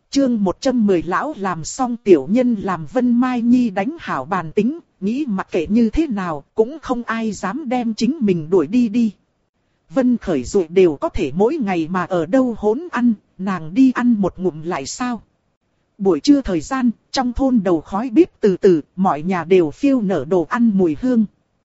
Chương 110 lão làm xong tiểu nhân làm Vân Mai Nhi đánh hảo bàn tính, nghĩ mặc kệ như thế nào cũng không ai dám đem chính mình đuổi đi. Vân Khởi Dụ đều có thể mỗi ngày mà ở đâu hỗn ăn, nàng đi ăn một ngụm lại sao? Buổi trưa thời gian, trong thôn đầu khói bếp từ từ, mọi nhà đều phiêu nở đồ ăn mùi hương.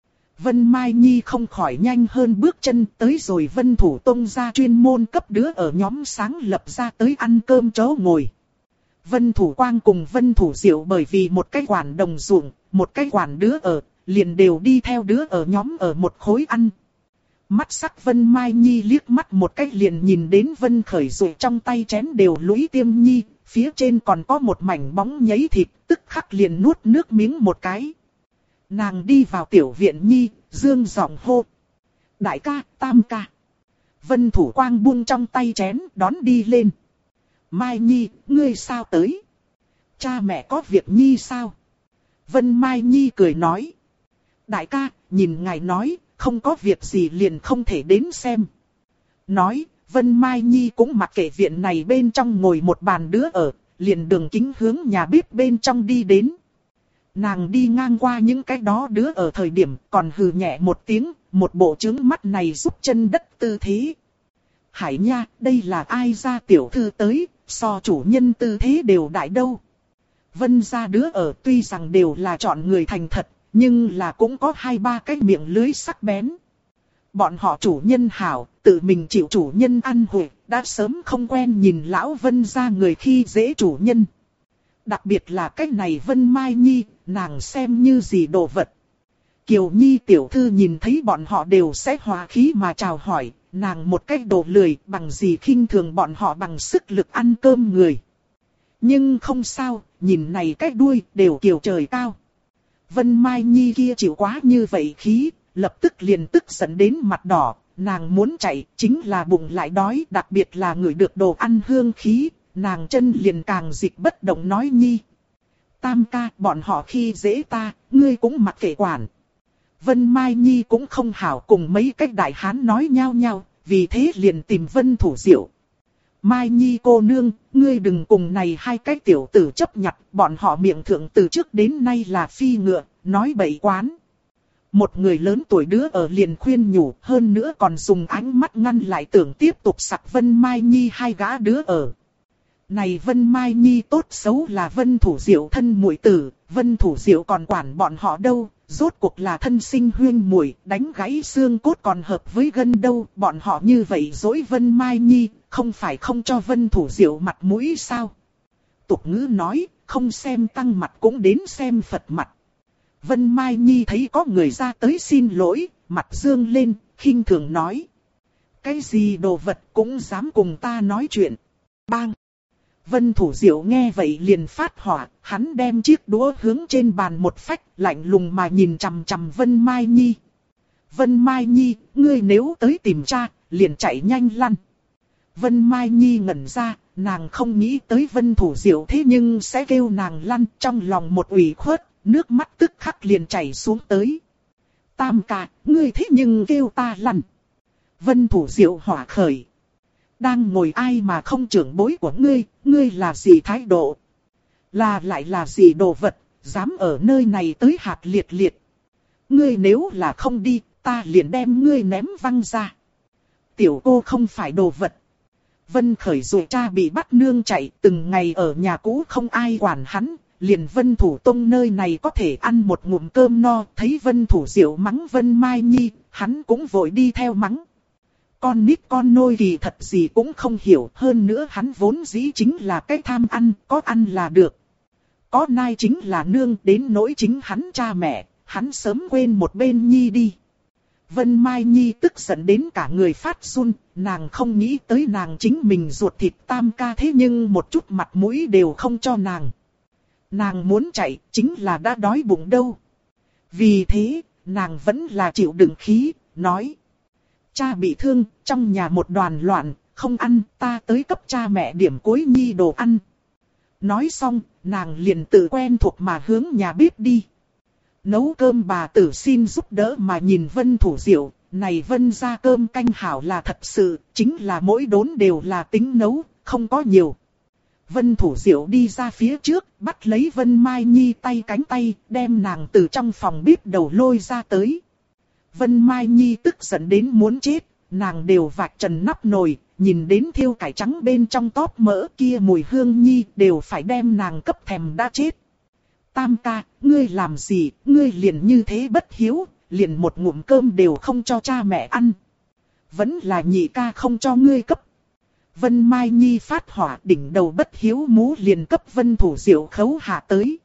Vân Mai Nhi không khỏi nhanh hơn bước chân tới rồi Vân Thủ Tông ra chuyên môn cấp đứa ở nhóm sáng lập ra tới ăn cơm chỗ ngồi. Vân Thủ Quang cùng Vân Thủ Diệu bởi vì một cái quản đồng ruộng, một cái quản đứa ở, liền đều đi theo đứa ở nhóm ở một khối ăn. Mắt sắc Vân Mai Nhi liếc mắt một cái liền nhìn đến Vân Khởi Dụ trong tay chén đều lũy tiêm nhi, phía trên còn có một mảnh bóng nhấy thịt, tức khắc liền nuốt nước miếng một cái. Nàng đi vào tiểu viện nhi, dương giọng hô. Đại ca, tam ca. Vân Thủ Quang buông trong tay chén, đón đi lên. Mai Nhi, ngươi sao tới? Cha mẹ có việc Nhi sao? Vân Mai Nhi cười nói. Đại ca, nhìn ngài nói, không có việc gì liền không thể đến xem. Nói, Vân Mai Nhi cũng mặc kệ viện này bên trong ngồi một bàn đứa ở, liền đường kính hướng nhà bếp bên trong đi đến. Nàng đi ngang qua những cái đó đứa ở thời điểm còn hừ nhẹ một tiếng, một bộ trướng mắt này giúp chân đất tư thế. Hải nha, đây là ai ra tiểu thư tới, so chủ nhân tư thế đều đại đâu. Vân ra đứa ở tuy rằng đều là chọn người thành thật, nhưng là cũng có 2-3 cái miệng lưới sắc bén. Bọn họ chủ nhân hảo, tự mình chịu chủ nhân ăn hủi, đã sớm không quen nhìn lão Vân ra người khi dễ chủ nhân. Đặc biệt là cái này Vân Mai Nhi, nàng xem như gì đồ vật. Kiều Nhi tiểu thư nhìn thấy bọn họ đều sẽ hòa khí mà chào hỏi, nàng một cách đồ lười bằng gì khinh thường bọn họ bằng sức lực ăn cơm người. Nhưng không sao, nhìn này cái đuôi đều kiều trời cao. Vân Mai Nhi kia chịu quá như vậy khí, lập tức liền tức giận đến mặt đỏ, nàng muốn chạy, chính là bụng lại đói, đặc biệt là ngửi được đồ ăn hương khí, nàng chân liền càng dịch bất động nói Nhi. Tam ca, bọn họ khi dễ ta, ngươi cũng mặc kệ quản. Vân Mai Nhi cũng không hảo cùng mấy cách đại hán nói nhau nhau, vì thế liền tìm Vân Thủ Diệu. Mai Nhi cô nương, ngươi đừng cùng này hai cái tiểu tử chấp nhặt, bọn họ miệng thượng từ trước đến nay là phi ngựa, nói bậy quán. Một người lớn tuổi đứa ở liền khuyên nhủ, hơn nữa còn dùng ánh mắt ngăn lại tưởng tiếp tục sặc Vân Mai Nhi hai gã đứa ở. Này Vân Mai Nhi tốt xấu là Vân Thủ Diệu thân muội tử, Vân Thủ Diệu còn quản bọn họ đâu, rốt cuộc là thân sinh huyên muội, đánh gãy xương cốt còn hợp với gân đâu, bọn họ như vậy dối Vân Mai Nhi, không phải không cho Vân Thủ Diệu mặt mũi sao? Tục ngữ nói, không xem tăng mặt cũng đến xem Phật mặt. Vân Mai Nhi thấy có người ra tới xin lỗi, mặt dương lên, khinh thường nói. Cái gì đồ vật cũng dám cùng ta nói chuyện. Bang! Vân Thủ Diệu nghe vậy liền phát hỏa, hắn đem chiếc đũa hướng trên bàn một phách, lạnh lùng mà nhìn chằm chằm Vân Mai Nhi. Vân Mai Nhi, ngươi nếu tới tìm cha, liền chạy nhanh lăn. Vân Mai Nhi ngẩn ra, nàng không nghĩ tới Vân Thủ Diệu thế nhưng sẽ kêu nàng lăn, trong lòng một ủy khuất, nước mắt tức khắc liền chảy xuống tới. Tam ca, ngươi thế nhưng kêu ta lăn. Vân Thủ Diệu hỏa khởi. Đang ngồi ai mà không trưởng bối của ngươi, ngươi là gì thái độ? Lại là gì đồ vật, dám ở nơi này tới hạt liệt liệt. Ngươi nếu là không đi, ta liền đem ngươi ném văng ra. Tiểu cô không phải đồ vật. Vân Khởi Dụ cha bị bắt nương chạy, từng ngày ở nhà cũ không ai quản hắn, liền Vân Thủ Tông nơi này có thể ăn một ngụm cơm no, thấy Vân Thủ Diệu mắng Vân Mai Nhi, hắn cũng vội đi theo mắng. Con nít con nôi kỳ thật gì cũng không hiểu, hơn nữa hắn vốn dĩ chính là cái tham ăn, có ăn là được. Có nai chính là nương, đến nỗi chính hắn cha mẹ, hắn sớm quên một bên Nhi đi. Vân Mai Nhi tức giận đến cả người phát run, nàng không nghĩ tới nàng chính mình ruột thịt tam ca thế nhưng một chút mặt mũi đều không cho nàng. Nàng muốn chạy, chính là đã đói bụng đâu. Vì thế, nàng vẫn là chịu đựng khí, nói. Cha bị thương, trong nhà một đoàn loạn, không ăn, ta tới cấp cha mẹ điểm cuối Nhi đồ ăn. Nói xong, nàng liền tự quen thuộc mà hướng nhà bếp đi. Nấu cơm bà tử xin giúp đỡ mà nhìn Vân Thủ Diệu, này Vân ra cơm canh hảo là thật sự, chính là mỗi đốn đều là tính nấu, không có nhiều. Vân Thủ Diệu đi ra phía trước, bắt lấy Vân Mai Nhi tay cánh tay, đem nàng từ trong phòng bếp đầu lôi ra tới. Vân Mai Nhi tức giận đến muốn chết, nàng đều vạch trần nắp nồi, nhìn đến thiêu cải trắng bên trong tóp mỡ kia mùi hương nhi đều phải đem nàng cấp thèm đã chết. Tam ca, ngươi làm gì, ngươi liền như thế bất hiếu, liền một ngụm cơm đều không cho cha mẹ ăn. Vẫn là nhị ca không cho ngươi cấp. Vân Mai Nhi phát hỏa, đỉnh đầu bất hiếu mú liền cấp Vân Thủ Diệu khấu hạ tới.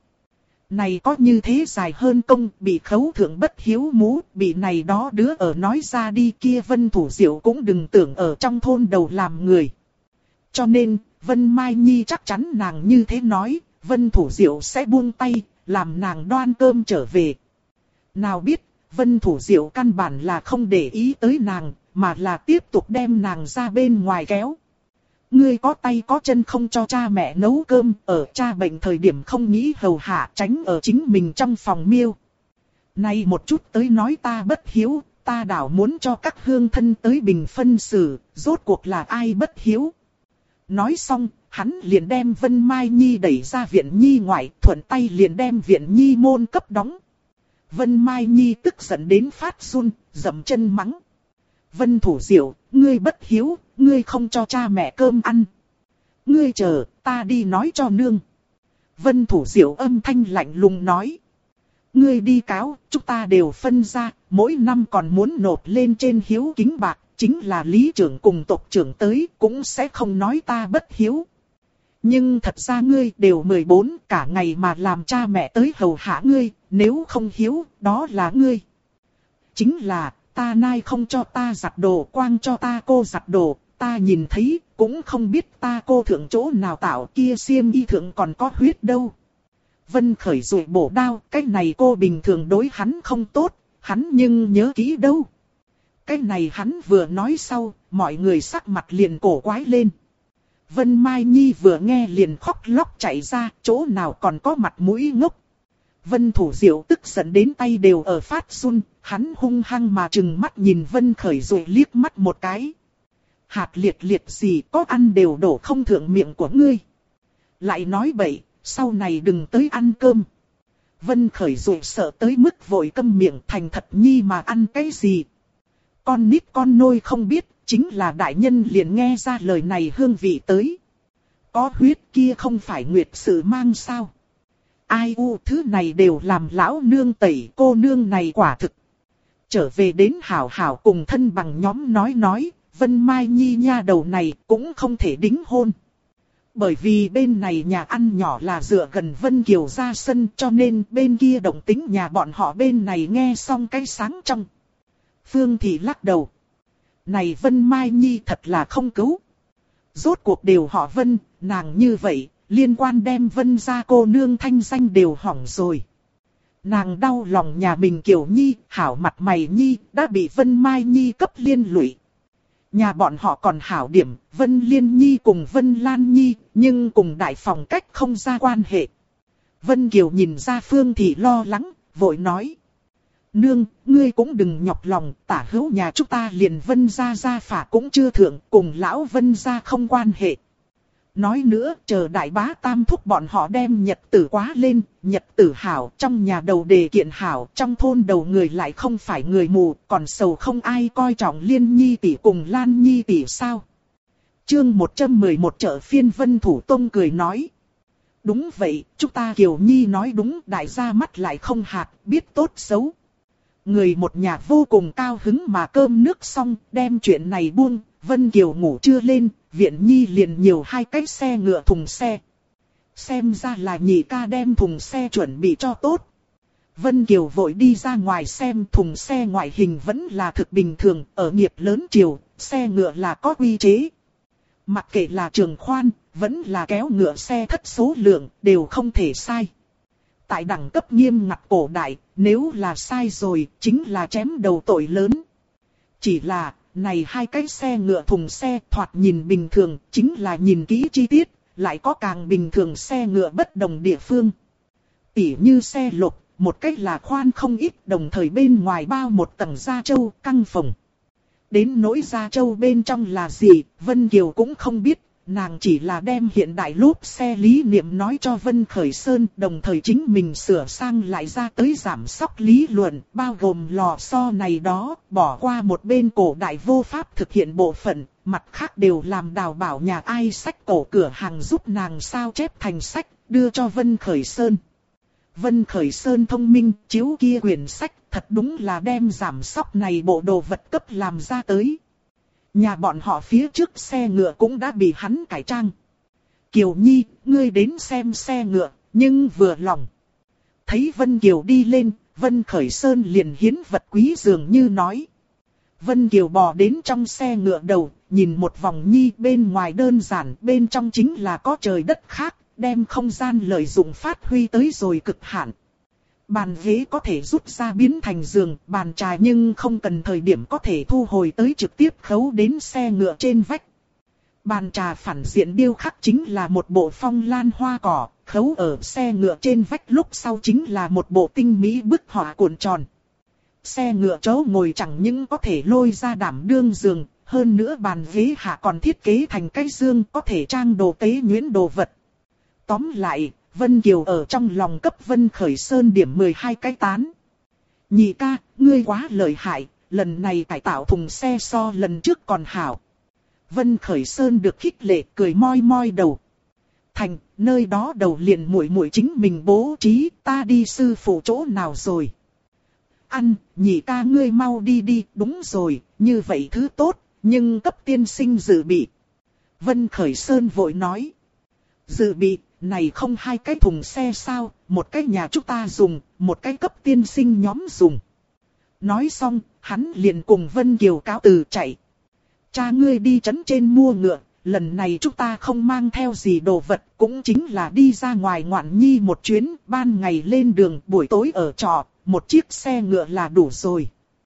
Này có như thế dài hơn công, bị khấu thượng bất hiếu mú, bị này đó đứa ở nói ra đi kia Vân Thủ Diệu cũng đừng tưởng ở trong thôn đầu làm người. Cho nên, Vân Mai Nhi chắc chắn nàng như thế nói, Vân Thủ Diệu sẽ buông tay, làm nàng đoan cơm trở về. Nào biết, Vân Thủ Diệu căn bản là không để ý tới nàng, mà là tiếp tục đem nàng ra bên ngoài kéo. Ngươi có tay có chân không cho cha mẹ nấu cơm, ở cha bệnh thời điểm không nghĩ hầu hạ, tránh ở chính mình trong phòng miêu. Này một chút tới nói ta bất hiếu, ta đảo muốn cho các hương thân tới bình phân xử, rốt cuộc là ai bất hiếu. Nói xong, hắn liền đem Vân Mai Nhi đẩy ra viện nhi ngoại, thuận tay liền đem viện nhi môn cấp đóng. Vân Mai Nhi tức giận đến phát run, dậm chân mắng. Vân Thủ Diệu, ngươi bất hiếu, ngươi không cho cha mẹ cơm ăn. Ngươi chờ, ta đi nói cho nương. Vân Thủ Diệu âm thanh lạnh lùng nói. Ngươi đi cáo, chúng ta đều phân ra, mỗi năm còn muốn nộp lên trên hiếu kính bạc, chính là lý trưởng cùng tộc trưởng tới, cũng sẽ không nói ta bất hiếu. Nhưng thật ra ngươi đều 14, cả ngày mà làm cha mẹ tới hầu hạ ngươi, nếu không hiếu, đó là ngươi. Chính là, ta nay không cho ta giặt đồ, quang cho ta cô giặt đồ, ta nhìn thấy, cũng không biết ta cô thượng chỗ nào tạo kia xiêm y thượng còn có huyết đâu. Vân Khởi rồi bổ đao, cái này cô bình thường đối hắn không tốt, hắn nhưng nhớ kỹ đâu. Cái này hắn vừa nói sau, mọi người sắc mặt liền cổ quái lên. Vân Mai Nhi vừa nghe liền khóc lóc chạy ra, chỗ nào còn có mặt mũi ngốc. Vân Thủ Diệu tức giận đến tay đều ở phát run, hắn hung hăng mà trừng mắt nhìn Vân Khởi rồi liếc mắt một cái. Hạt liệt liệt gì có ăn đều đổ không thượng miệng của ngươi. Lại nói bậy, sau này đừng tới ăn cơm. Vân Khởi rồi sợ tới mức vội câm miệng, thành thật nhi mà ăn cái gì. Con nít con nôi không biết, chính là đại nhân liền nghe ra lời này hương vị tới. Có huyết kia không phải nguyệt sự mang sao. Ai u thứ này đều làm lão nương tẩy, cô nương này quả thực. Trở về đến hảo hảo cùng thân bằng nhóm nói, Vân Mai Nhi nha đầu này cũng không thể đính hôn. Bởi vì bên này nhà ăn nhỏ là dựa gần Vân Kiều ra sân, cho nên bên kia động tính nhà bọn họ bên này nghe xong cái sáng trong. Phương Thị lắc đầu. Này Vân Mai Nhi thật là không cứu. Rốt cuộc đều họ Vân, nàng như vậy, liên quan đem Vân gia cô nương thanh danh đều hỏng rồi. Nàng đau lòng nhà mình Kiều Nhi, hảo mặt mày Nhi, đã bị Vân Mai Nhi cấp liên lụy. Nhà bọn họ còn hảo điểm, Vân Liên Nhi cùng Vân Lan Nhi, nhưng cùng đại phòng cách không ra quan hệ. Vân Kiều nhìn ra Phương Thị lo lắng, vội nói. Nương, ngươi cũng đừng nhọc lòng, tả hữu nhà chúng ta liền Vân gia phả cũng chưa thượng, cùng lão Vân gia không quan hệ. Nói nữa, chờ đại bá tam thúc bọn họ đem nhật tử quá lên, nhật tử hảo, trong nhà đầu đề kiện hảo, trong thôn đầu người lại không phải người mù, còn sầu không ai coi trọng Liên Nhi tỷ cùng Lan Nhi tỷ sao. Chương 111 chợ phiên Vân Thủ Tông cười nói. Đúng vậy, chúng ta Kiều Nhi nói đúng, đại gia mắt lại không hạt, biết tốt xấu. Người một nhà vô cùng cao hứng mà cơm nước xong, đem chuyện này buông, Vân Kiều ngủ chưa lên, viện nhi liền nhiều hai cái xe ngựa thùng xe. Xem ra là nhị ca đem thùng xe chuẩn bị cho tốt. Vân Kiều vội đi ra ngoài xem thùng xe ngoại hình vẫn là thực bình thường, ở nghiệp lớn triều, xe ngựa là có quy chế. Mặc kệ là trường khoan, vẫn là kéo ngựa xe thất số lượng, đều không thể sai. Tại đẳng cấp nghiêm ngặt cổ đại, nếu là sai rồi, chính là chém đầu tội lớn. Chỉ là, này hai cái xe ngựa thùng xe thoạt nhìn bình thường, chính là nhìn kỹ chi tiết, lại có càng bình thường xe ngựa bất đồng địa phương. Tỉ như xe lục, một cách là khoan không ít, đồng thời bên ngoài bao một tầng da trâu, căng phồng. Đến nỗi da trâu bên trong là gì, Vân Kiều cũng không biết, nàng chỉ là đem hiện đại lốp xe lý niệm nói cho Vân Khởi Sơn, đồng thời chính mình sửa sang lại ra tới giảm xóc lý luận, bao gồm lò xo này đó, bỏ qua một bên cổ đại vô pháp thực hiện bộ phận, mặt khác đều làm đào bảo nhà ai sách cổ cửa hàng giúp nàng sao chép thành sách, đưa cho Vân Khởi Sơn. Vân Khởi Sơn thông minh, chiếu kia quyển sách, thật đúng là đem giảm xóc này bộ đồ vật cấp làm ra tới. Nhà bọn họ phía trước xe ngựa cũng đã bị hắn cải trang. Kiều Nhi, ngươi đến xem xe ngựa, nhưng vừa lòng. Thấy Vân Kiều đi lên, Vân Khởi Sơn liền hiến vật quý dường như nói. Vân Kiều bò đến trong xe ngựa đầu, nhìn một vòng nhi bên ngoài đơn giản, bên trong chính là có trời đất khác, đem không gian lợi dụng phát huy tới rồi cực hạn. Bàn ghế có thể rút ra biến thành giường, bàn trà nhưng không cần thời điểm có thể thu hồi tới trực tiếp khấu đến xe ngựa trên vách. Bàn trà phản diện điêu khắc chính là một bộ phong lan hoa cỏ, khấu ở xe ngựa trên vách lúc sau chính là một bộ tinh mỹ bức họa cuộn tròn. Xe ngựa chỗ ngồi chẳng những có thể lôi ra đảm đương giường, hơn nữa bàn ghế hạ còn thiết kế thành cái dương có thể trang đồ tế nhuyễn đồ vật. Tóm lại, Vân Kiều ở trong lòng cấp Vân Khởi Sơn điểm 12 cái tán. Nhị ca, ngươi quá lợi hại, lần này cải tạo thùng xe so lần trước còn hảo. Vân Khởi Sơn được khích lệ cười moi moi đầu. Thành, nơi đó đầu liền muội muội chính mình bố trí, ta đi sư phụ chỗ nào rồi. Ăn, nhị ca ngươi mau đi đi, đúng rồi, như vậy thứ tốt, nhưng cấp tiên sinh dự bị. Vân Khởi Sơn vội nói. Dự bị, này không hai cái thùng xe sao, một cái nhà chúng ta dùng, một cái cấp tiên sinh nhóm dùng. Nói xong, hắn liền cùng Vân Kiều cáo từ chạy. Cha ngươi đi trấn trên mua ngựa, lần này chúng ta không mang theo gì đồ vật, cũng chính là đi ra ngoài ngoạn nhi một chuyến, ban ngày lên đường, buổi tối ở trọ, một chiếc xe ngựa là đủ rồi.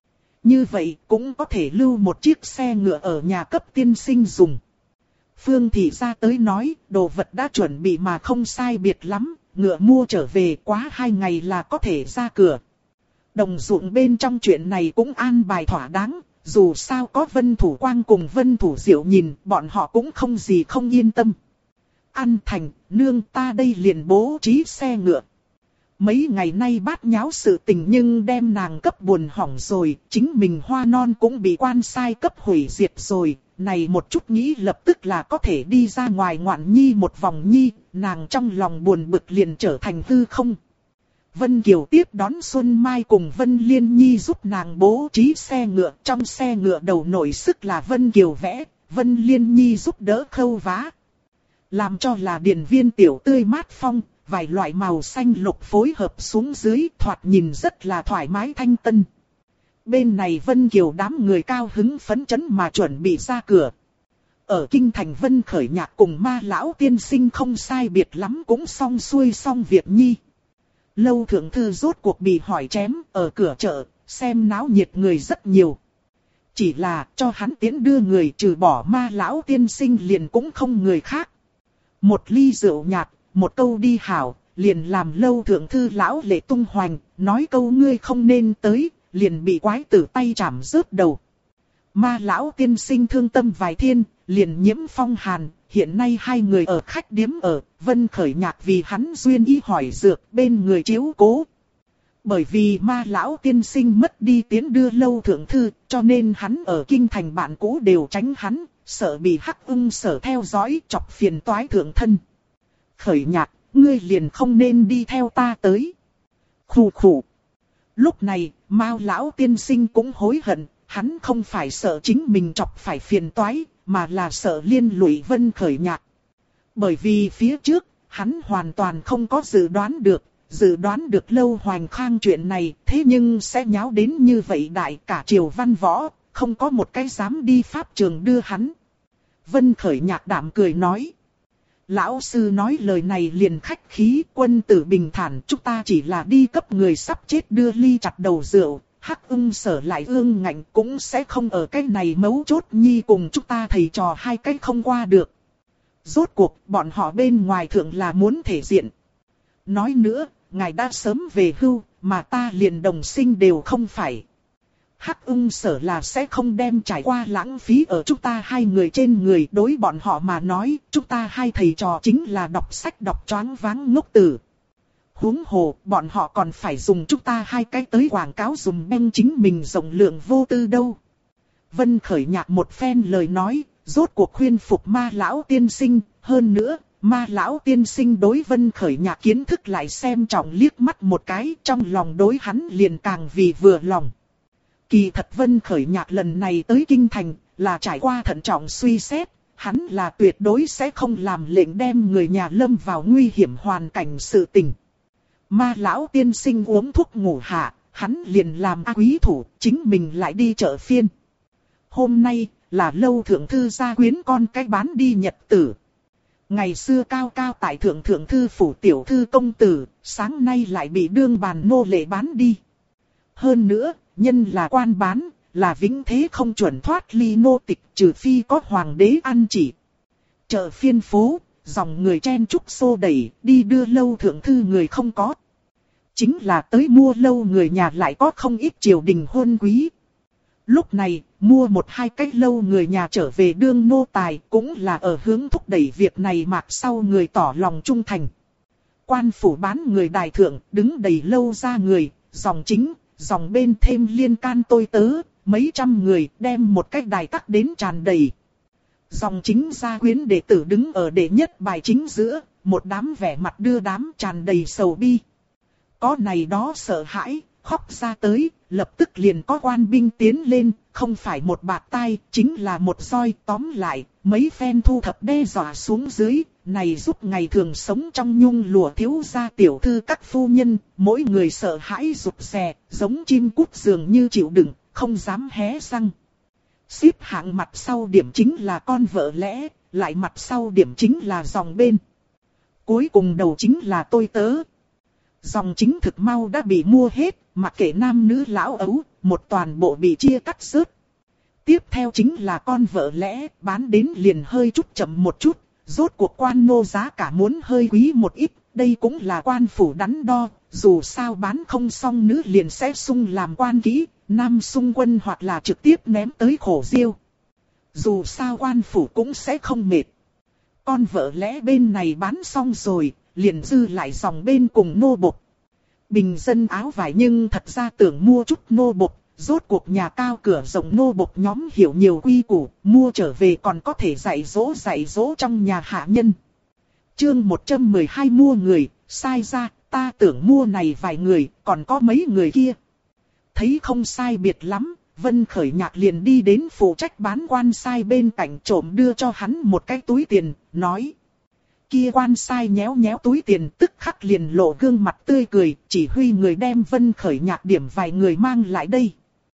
Như vậy cũng có thể lưu một chiếc xe ngựa ở nhà cấp tiên sinh dùng. Phương Thị ra tới nói, đồ vật đã chuẩn bị mà không sai biệt lắm, ngựa mua trở về quá 2 ngày là có thể ra cửa. Đồng ruộng bên trong chuyện này cũng an bài thỏa đáng, dù sao có Vân Thủ Quang cùng Vân Thủ Diệu nhìn, bọn họ cũng không gì không yên tâm. An Thành, nương ta đây liền bố trí xe ngựa. Mấy ngày nay bát nháo sự tình nhưng đem nàng cấp buồn hỏng rồi, chính mình hoa non cũng bị quan sai cấp hủy diệt rồi, này một chút nghĩ lập tức là có thể đi ra ngoài ngoạn nhi một vòng nhi, nàng trong lòng buồn bực liền trở thành hư không. Vân Kiều tiếp đón Xuân Mai cùng Vân Liên Nhi giúp nàng bố trí xe ngựa, trong xe ngựa đầu nổi sức là Vân Kiều vẽ, Vân Liên Nhi giúp đỡ khâu vá. Làm cho là điền viên tiểu tươi mát phong, vài loại màu xanh lục phối hợp xuống dưới thoạt nhìn rất là thoải mái thanh tân. Bên này Vân Kiều đám người cao hứng phấn chấn mà chuẩn bị ra cửa. Ở kinh thành Vân Khởi Nhạc cùng Ma lão tiên sinh không sai biệt lắm cũng xong xuôi xong việc nhi. Lâu thượng thư rốt cuộc bị hỏi chém ở cửa chợ, xem náo nhiệt người rất nhiều. Chỉ là cho hắn tiễn đưa người trừ bỏ Ma lão tiên sinh liền cũng không người khác. Một ly rượu nhạt, một câu đi hảo, liền làm lâu thượng thư lão lệ tung hoành, nói câu ngươi không nên tới, liền bị quái tử tay chảm rớt đầu. Ma lão tiên sinh thương tâm vài thiên, liền nhiễm phong hàn, hiện nay hai người ở khách điếm ở, Vân Khởi Nhạc vì hắn duyên y hỏi dược bên người chiếu cố. Bởi vì Ma lão tiên sinh mất đi tiến đưa lâu thượng thư, cho nên hắn ở kinh thành bạn cũ đều tránh hắn, sợ bị Hắc Ưng Sở theo dõi chọc phiền toái thượng thân. Khởi Nhạc, ngươi liền không nên đi theo ta tới. Khủ khủ. Lúc này, Mao lão tiên sinh cũng hối hận, hắn không phải sợ chính mình chọc phải phiền toái, mà là sợ liên lụy Vân Khởi Nhạc. Bởi vì phía trước, hắn hoàn toàn không có dự đoán được Lâu Hoành Khang chuyện này, thế nhưng sẽ nháo đến như vậy đại cả triều văn võ, không có một cái dám đi pháp trường đưa hắn. Vân Khởi Nhạc đạm cười nói. Lão sư nói lời này liền khách khí, quân tử bình thản, chúng ta chỉ là đi cấp người sắp chết đưa ly chặt đầu rượu, Hắc Ưng Sở lại ương ngạnh cũng sẽ không ở cái này mấu chốt nhi cùng chúng ta thầy trò hai cách không qua được. Rốt cuộc bọn họ bên ngoài thượng là muốn thể diện. Nói nữa, ngài đã sớm về hưu, mà ta liền đồng sinh đều không phải. Hắc Ưng Sở là sẽ không đem trải qua lãng phí ở chúng ta hai người trên người. Đối bọn họ mà nói, chúng ta hai thầy trò chính là đọc sách đọc choáng váng ngốc tử. Huống hồ, bọn họ còn phải dùng chúng ta hai cái tới quảng cáo dùng beng chính mình rộng lượng vô tư đâu. Vân Khởi Nhạc một phen lời nói, rốt cuộc khuyên phục Ma lão tiên sinh. Hơn nữa, Ma lão tiên sinh đối Vân Khởi Nhạc kiến thức lại xem trọng liếc mắt một cái, trong lòng đối hắn liền càng vì vừa lòng. Kỳ thật Vân Khởi Nhạc lần này tới Kinh Thành là trải qua thận trọng suy xét, hắn là tuyệt đối sẽ không làm lệnh đem người nhà lâm vào nguy hiểm hoàn cảnh sự tình. Ma lão tiên sinh uống thuốc ngủ hạ, hắn liền làm quý thủ, chính mình lại đi chợ phiên. Hôm nay là Lâu thượng thư gia quyến con cái bán đi nhật tử. Ngày xưa cao cao tại thượng thượng thư phủ tiểu thư công tử, sáng nay lại bị đương bàn nô lệ bán đi. Hơn nữa, nhân là quan bán, là vĩnh thế không chuẩn thoát ly nô tịch, trừ phi có hoàng đế ăn chỉ. Chợ phiên phố, dòng người chen chúc xô đẩy, đi đưa Lâu thượng thư người không có. Chính là tới mua Lâu người nhà lại có không ít triều đình huân quý. Lúc này, mua một hai cách Lâu người nhà trở về đương nô tài cũng là ở hướng thúc đẩy việc này mạc sau người tỏ lòng trung thành. Quan phủ bán người đại thượng, đứng đầy Lâu ra người, dòng chính, dòng bên thêm liên can tôi tớ, mấy trăm người đem một cách đài tắc đến tràn đầy. Dòng chính gia quyến đệ tử đứng ở đệ nhất bài chính giữa, một đám vẻ mặt đưa đám tràn đầy sầu bi. Có này đó sợ hãi, khóc ra tới, lập tức liền có quan binh tiến lên, không phải một bạt tai, chính là một roi tóm lại, mấy phen thu thập đe dọa xuống dưới, này giúp ngày thường sống trong nhung lụa thiếu gia tiểu thư các phu nhân, mỗi người sợ hãi rụt rè, giống chim cút dường như chịu đựng, không dám hé răng. Xếp hạng mặt sau điểm chính là con vợ lẽ, lại mặt sau điểm chính là dòng bên. Cuối cùng đầu chính là tôi tớ. Dòng chính thực mau đã bị mua hết, mặc kệ nam nữ lão ấu, một toàn bộ bị chia cắt rớt. Tiếp theo chính là con vợ lẽ, bán đến liền hơi chút chậm một chút, rốt cuộc quan nô giá cả muốn hơi quý một ít, đây cũng là quan phủ đắn đo, dù sao bán không xong nữ liền sẽ sung làm quan kỹ, nam sung quân hoặc là trực tiếp ném tới khổ diêu. Dù sao quan phủ cũng sẽ không mệt. Con vợ lẽ bên này bán xong rồi, liền dư lại dòng bên cùng nô bộc. Bình dân áo vải nhưng thật ra tưởng mua chút nô bộc, rốt cuộc nhà cao cửa rộng nô bộc nhóm hiểu nhiều quy củ, mua trở về còn có thể dạy dỗ trong nhà hạ nhân. Chương 112 mua người, sai ra, ta tưởng mua này vài người, còn có mấy người kia. Thấy không sai biệt lắm, Vân Khởi Nhạc liền đi đến phụ trách bán quan sai bên cạnh trộm đưa cho hắn một cái túi tiền, nói. Kia quan sai nhéo nhéo túi tiền tức khắc liền lộ gương mặt tươi cười, chỉ huy người đem Vân Khởi Nhạc điểm vài người mang lại đây.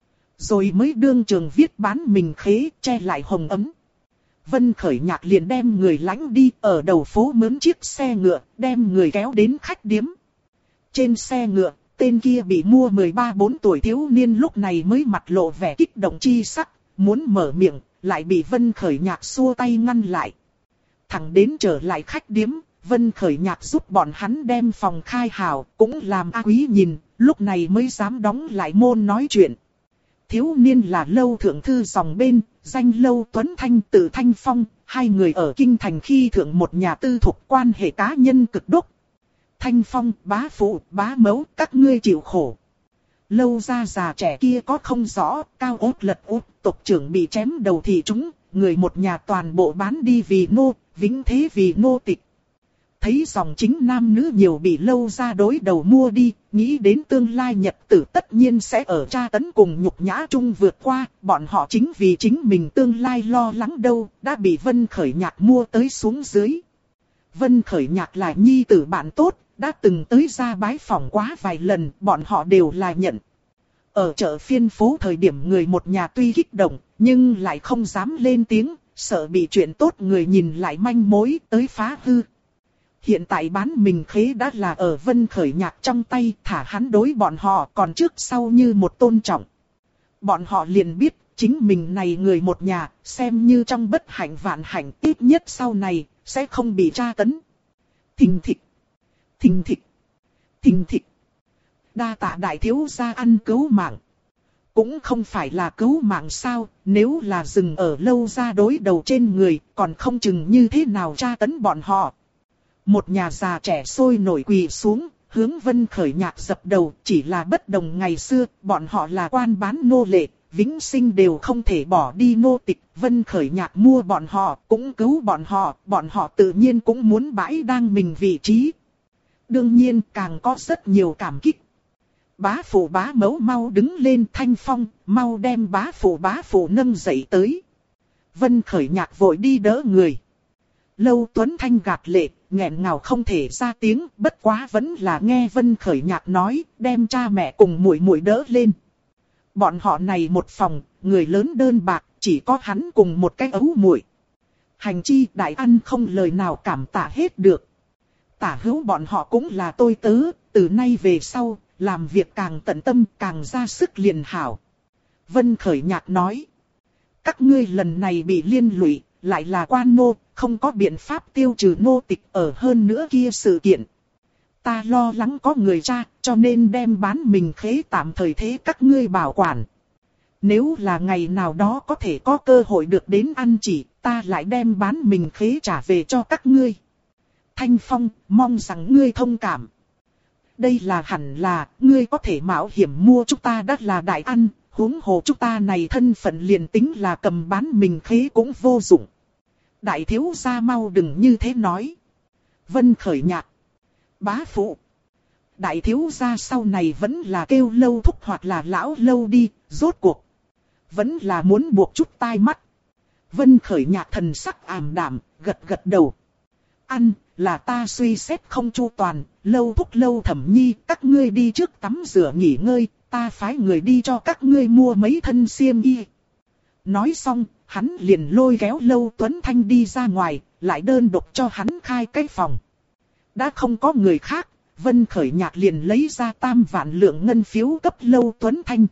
Rồi mới đương trường viết bán mình khế, che lại hồng ấm. Vân Khởi Nhạc liền đem người lãnh đi ở đầu phố mướn chiếc xe ngựa, đem người kéo đến khách điếm. Trên xe ngựa, tên kia bị mua 13-14 tuổi thiếu niên lúc này mới mặt lộ vẻ kích động chi sắc, muốn mở miệng, lại bị Vân Khởi Nhạc xua tay ngăn lại. Thẳng đến trở lại khách điếm, Vân Khởi Nhạc giúp bọn hắn đem phòng khai hào, cũng làm A Quý nhìn, lúc này mới dám đóng lại môn nói chuyện. Thiếu niên là Lâu thượng thư dòng bên, danh Lâu Tuấn Thanh tự Thanh Phong, hai người ở kinh thành khi thượng một nhà tư thục quan hệ cá nhân cực đốc. Thanh Phong, bá phụ, bá mẫu, các ngươi chịu khổ. Lâu ra già trẻ kia có không rõ, cao ốt lật ốt, tộc trưởng bị chém đầu thì chúng, người một nhà toàn bộ bán đi vì nô, vĩnh thế vì nô tịch. Thấy dòng chính nam nữ nhiều bị Lâu ra đối đầu mua đi, nghĩ đến tương lai nhật tử tất nhiên sẽ ở tra tấn cùng nhục nhã chung vượt qua, bọn họ chính vì chính mình tương lai lo lắng đâu, đã bị Vân Khởi Nhạc mua tới xuống dưới. Vân Khởi Nhạc là nhi tử bạn tốt, đã từng tới ra bái phỏng quá vài lần, bọn họ đều là nhận. Ở chợ phiên phố thời điểm người một nhà tuy kích động, nhưng lại không dám lên tiếng, sợ bị chuyện tốt người nhìn lại manh mối tới phá hư. Hiện tại bán mình khế đã là ở Vân Khởi Nhạc trong tay, thả hắn đối bọn họ còn trước sau như một tôn trọng. Bọn họ liền biết, chính mình này người một nhà, xem như trong bất hạnh vạn hạnh, ít nhất sau này, sẽ không bị tra tấn. Thình thịch, thình thịch, thình thịch. Đa tạ đại thiếu gia ăn cứu mạng. Cũng không phải là cứu mạng sao, nếu là dừng ở Lâu gia đối đầu trên người, còn không chừng như thế nào tra tấn bọn họ. Một nhà già trẻ sôi nổi quỳ xuống, hướng Vân Khởi Nhạc dập đầu, chỉ là bất đồng ngày xưa, bọn họ là quan bán nô lệ, vĩnh sinh đều không thể bỏ đi nô tịch. Vân Khởi Nhạc mua bọn họ, cũng cứu bọn họ tự nhiên cũng muốn bãi đang mình vị trí. Đương nhiên càng có rất nhiều cảm kích. Bá phụ bá mẫu mau đứng lên, Thanh Phong, mau đem bá phụ nâng dậy tới. Vân Khởi Nhạc vội đi đỡ người. Lâu Tuấn Thanh gạt lệ, nghẹn ngào không thể ra tiếng, bất quá vẫn là nghe Vân Khởi Nhạc nói, đem cha mẹ cùng muội muội đỡ lên. Bọn họ này một phòng, người lớn đơn bạc, chỉ có hắn cùng một cái ấu muội. Hành chi đại ăn không lời nào cảm tạ hết được. Tả hữu bọn họ cũng là tôi tớ, từ nay về sau, làm việc càng tận tâm càng ra sức liền hảo. Vân Khởi Nhạc nói, các ngươi lần này bị liên lụy, lại là quan nô, không có biện pháp tiêu trừ nô tịch ở hơn nữa kia sự kiện. Ta lo lắng có người tra, cho nên đem bán mình khế tạm thời thế các ngươi bảo quản. Nếu là ngày nào đó có thể có cơ hội được đến ăn chỉ, ta lại đem bán mình khế trả về cho các ngươi. Thanh Phong, mong rằng ngươi thông cảm. Đây là hẳn là, ngươi có thể mạo hiểm mua chúng ta đã là đại ăn, huống hồ chúng ta này thân phận liền tính là cầm bán mình khế cũng vô dụng. Đại thiếu gia mau đừng như thế nói. Vân Khởi Nhạc, bá phụ. Đại thiếu gia sau này vẫn là kêu Lâu thúc hoặc là lão Lâu đi, rốt cuộc. Vẫn là muốn buộc chút tai mắt. Vân Khởi Nhạc thần sắc ảm đạm, gật đầu. Ăn, là ta suy xét không chu toàn, Lâu thúc Lâu thẩm nhi, các ngươi đi trước tắm rửa nghỉ ngơi, ta phái người đi cho các ngươi mua mấy thân xiêm y. Nói xong, hắn liền lôi kéo Lâu Tuấn Thanh đi ra ngoài, lại đơn độc cho hắn khai cái phòng. Đã không có người khác, Vân Khởi Nhạc liền lấy ra 3 vạn lượng ngân phiếu cấp Lâu Tuấn Thanh.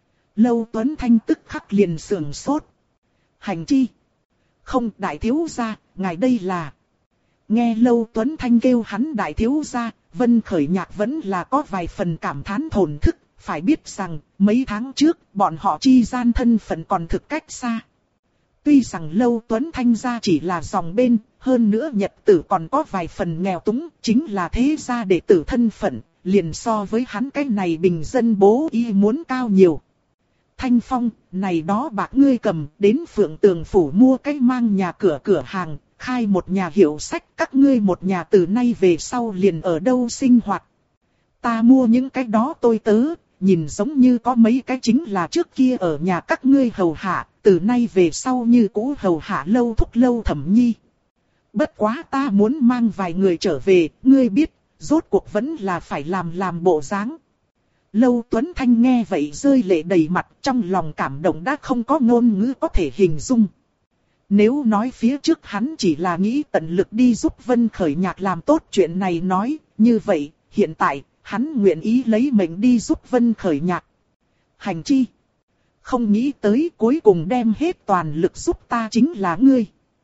Lâu Tuấn Thanh tức khắc liền sưởng sốt. Hành chi? Không, đại thiếu gia, ngài đây là... Nghe Lâu Tuấn Thanh kêu hắn đại thiếu gia, Vân Khởi Nhạc vẫn là có vài phần cảm thán thổn thức. Phải biết rằng, mấy tháng trước, bọn họ chi gian thân phận còn thực cách xa. Tuy rằng Lâu Tuấn Thanh gia chỉ là dòng bên, hơn nữa nhật tử còn có vài phần nghèo túng, chính là thế gia đệ tử thân phận, liền so với hắn cái này bình dân bố y muốn cao nhiều. Thanh Phong, này đó bạc ngươi cầm, đến Phượng Tường Phủ mua cái mang nhà cửa hàng, khai một nhà hiệu sách, các ngươi một nhà từ nay về sau liền ở đâu sinh hoạt. Ta mua những cái đó tôi tớ, nhìn giống như có mấy cái chính là trước kia ở nhà các ngươi hầu hạ, từ nay về sau như cũ hầu hạ Lâu thúc Lâu thẩm nhi. Bất quá ta muốn mang vài người trở về, ngươi biết, rốt cuộc vẫn là phải làm bộ dáng. Lâu Tuấn Thanh nghe vậy rơi lệ đầy mặt, trong lòng cảm động đã không có ngôn ngữ có thể hình dung. Nếu nói phía trước hắn chỉ là nghĩ tận lực đi giúp Vân Khởi Nhạc làm tốt chuyện này nói, như vậy, hiện tại, hắn nguyện ý lấy mệnh đi giúp Vân Khởi Nhạc. Hành chi? Không nghĩ tới cuối cùng đem hết toàn lực giúp ta chính là ngươi.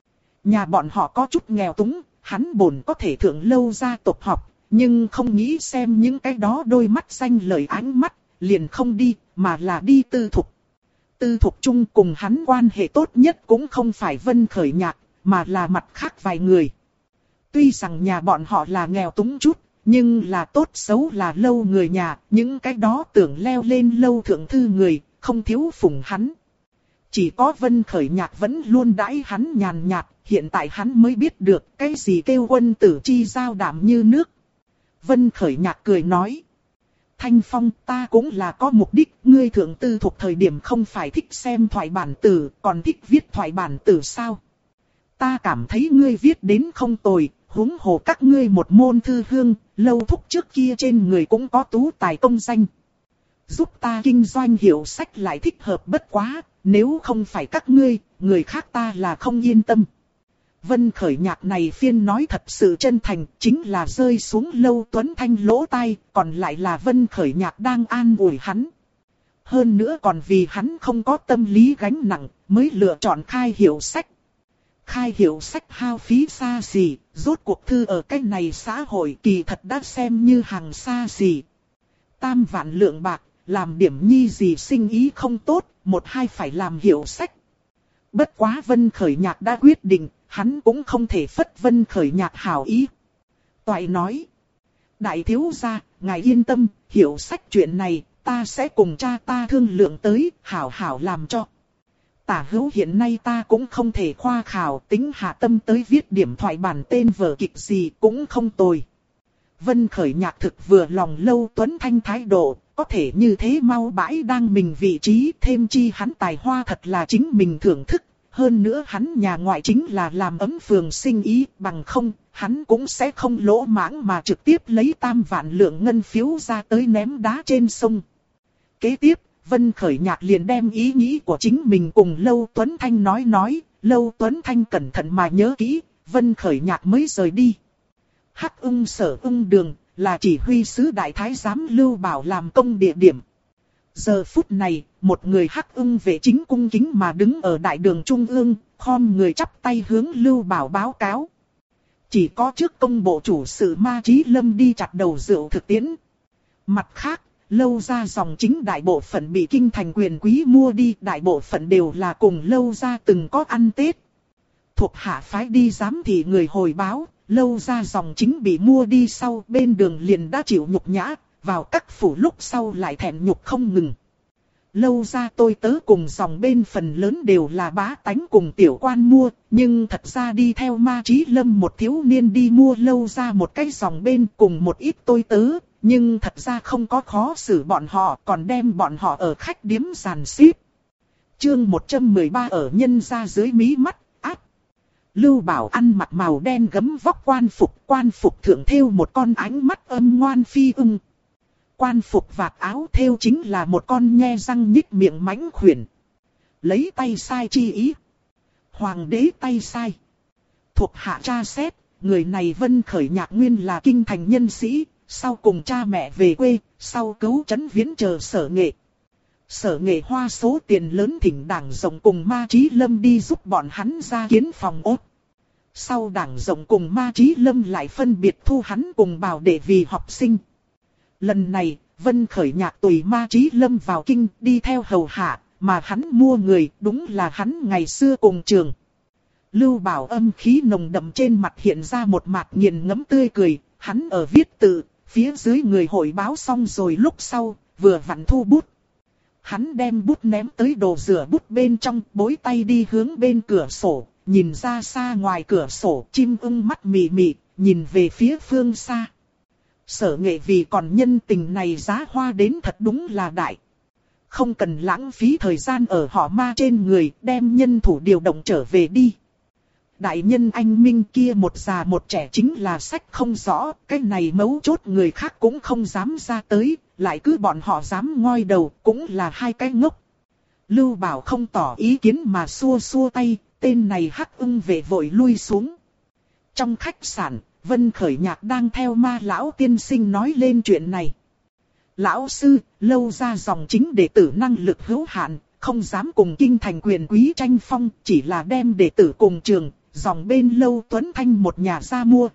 Nhà bọn họ có chút nghèo túng, hắn bổn có thể thượng Lâu gia tộc học, nhưng không nghĩ xem những cái đó đôi mắt xanh lời ánh mắt, liền không đi, mà là đi Tư Thục. Tư Thục chung cùng hắn quan hệ tốt nhất cũng không phải Vân Khởi Nhạc, mà là mặt khác vài người. Tuy rằng nhà bọn họ là nghèo túng chút, nhưng là tốt xấu là Lâu người nhà, những cái đó tưởng leo lên Lâu thượng thư người, không thiếu phụng hắn. Chỉ có Vân Khởi Nhạc vẫn luôn đãi hắn nhàn nhạt, hiện tại hắn mới biết được cái gì kêu quân tử chi giao đảm như nước. Vân Khởi Nhạc cười nói. Thanh Phong, ta cũng là có mục đích, ngươi thượng Tư Thục thời điểm không phải thích xem thoại bản tử, còn thích viết thoại bản tử sao? Ta cảm thấy ngươi viết đến không tồi, huống hồ các ngươi một môn thư hương, Lâu thúc trước kia trên người cũng có tú tài công danh. Giúp ta kinh doanh hiệu sách lại thích hợp bất quá, nếu không phải các ngươi, người khác ta là không yên tâm. Vân Khởi Nhạc này phiên nói thật sự chân thành, chính là rơi xuống Lâu Tuấn Thanh lỗ tai, còn lại là Vân Khởi Nhạc đang an ủi hắn. Hơn nữa còn vì hắn không có tâm lý gánh nặng, mới lựa chọn khai hiệu sách. Khai hiệu sách hao phí xa xỉ, rốt cuộc thư ở cái này xã hội kỳ thật đã xem như hàng xa xỉ. 3 vạn lượng bạc, làm điểm nhi gì sinh ý không tốt, một hai phải làm hiệu sách. Bất quá Vân Khởi Nhạc đã quyết định, hắn cũng không thể phất Vân Khởi Nhạc hảo ý. Toại nói, đại thiếu gia, ngài yên tâm, hiệu sách chuyện này, ta sẽ cùng cha ta thương lượng tới, hảo hảo làm cho. Tả hữu hiện nay ta cũng không thể khoa khảo, tính hạ tâm tới viết điểm thoại bản tên vở kịch gì cũng không tồi. Vân Khởi Nhạc thực vừa lòng Lâu Tuấn Thanh thái độ, có thể như thế mau bãi đang mình vị trí, thêm chi hắn tài hoa thật là chính mình thưởng thức. Hơn nữa hắn nhà ngoại chính là làm ấm phường sinh ý, bằng không, hắn cũng sẽ không lỗ mãng mà trực tiếp lấy 3 vạn lượng ngân phiếu ra tới ném đá trên sông. Kế tiếp, Vân Khởi Nhạc liền đem ý nghĩ của chính mình cùng Lâu Tuấn Thanh nói, Lâu Tuấn Thanh cẩn thận mà nhớ kỹ, Vân Khởi Nhạc mới rời đi. Hắc Ưng Sở Ưng Đường là chỉ huy sứ đại thái giám Lưu Bảo làm công địa điểm. Giờ phút này, một người Hắc Ưng vệ chính cung kính mà đứng ở đại đường trung ương, khom người chắp tay hướng Lưu Bảo báo cáo. Chỉ có trước công bộ chủ sự Ma Chí Lâm đi chặt đầu rượu thực tiễn. Mặt khác, Lâu gia dòng chính đại bộ phận bị kinh thành quyền quý mua đi, đại bộ phận đều là cùng Lâu gia từng có ăn Tết. Thuộc hạ phái đi giám thị người hồi báo, Lâu gia dòng chính bị mua đi sau bên đường liền đã chịu nhục nhã, vào các phủ lúc sau lại thẹn nhục không ngừng. Lâu gia tôi tớ cùng dòng bên phần lớn đều là bá tánh cùng tiểu quan mua, nhưng thật ra đi theo Ma Chí Lâm một thiếu niên đi mua Lâu gia một cái dòng bên cùng một ít tôi tớ, nhưng thật ra không có khó xử bọn họ, còn đem bọn họ ở khách điếm giàn xếp. Chương 113 ở nhân gia dưới mí mắt, áp. Lưu Bảo ăn mặc màu đen gấm vóc quan phục thượng thêu một con ánh mắt âm ngoan phi ưng. Quan phục vạt áo thêu chính là một con nhe răng nhích miệng mãnh khuyển. Lấy tay sai chi ý. Hoàng đế tay sai. Thuộc hạ tra xét, người này Vân Khởi Nhạc nguyên là kinh thành nhân sĩ, sau cùng cha mẹ về quê, sau cứu trấn viễn chờ Sở Nghệ. Sở Nghệ hoa số tiền lớn thỉnh Đảng Rộng cùng Ma Chí Lâm đi giúp bọn hắn ra kiến phòng ốt. Sau Đảng Rộng cùng Ma Chí Lâm lại phân biệt thu hắn cùng bảo đệ vì học sinh. Lần này, Vân Khởi Nhạc tùy Ma Chí Lâm vào kinh đi theo hầu hạ, mà hắn mua người đúng là hắn ngày xưa cùng trường. Lưu Bảo âm khí nồng đậm trên mặt hiện ra một mặt nghiền ngẫm tươi cười, hắn ở viết tự, phía dưới người hội báo xong rồi lúc sau, vừa vặn thu bút. Hắn đem bút ném tới đồ rửa bút bên trong, bối tay đi hướng bên cửa sổ, nhìn ra xa ngoài cửa sổ, chim ưng mắt mị mị, nhìn về phía phương xa. Sở Nghệ vì còn nhân tình này giá hoa đến thật đúng là đại. Không cần lãng phí thời gian ở họ Ma trên người, đem nhân thủ điều động trở về đi. Đại nhân anh minh kia một già một trẻ chính là sách không rõ, cái này mấu chốt người khác cũng không dám ra tới, lại cứ bọn họ dám ngoi đầu, cũng là hai cái ngốc. Lưu Bảo không tỏ ý kiến mà xua xua tay, tên này Hắc Ưng vệ vội lui xuống. Trong khách sạn, Vân Khởi Nhạc đang theo Ma lão tiên sinh nói lên chuyện này. Lão sư, Lâu gia dòng chính đệ tử năng lực hữu hạn, không dám cùng kinh thành quyền quý tranh phong, chỉ là đem đệ tử cùng trường, dòng bên Lâu Tuấn Thanh một nhà ra mua.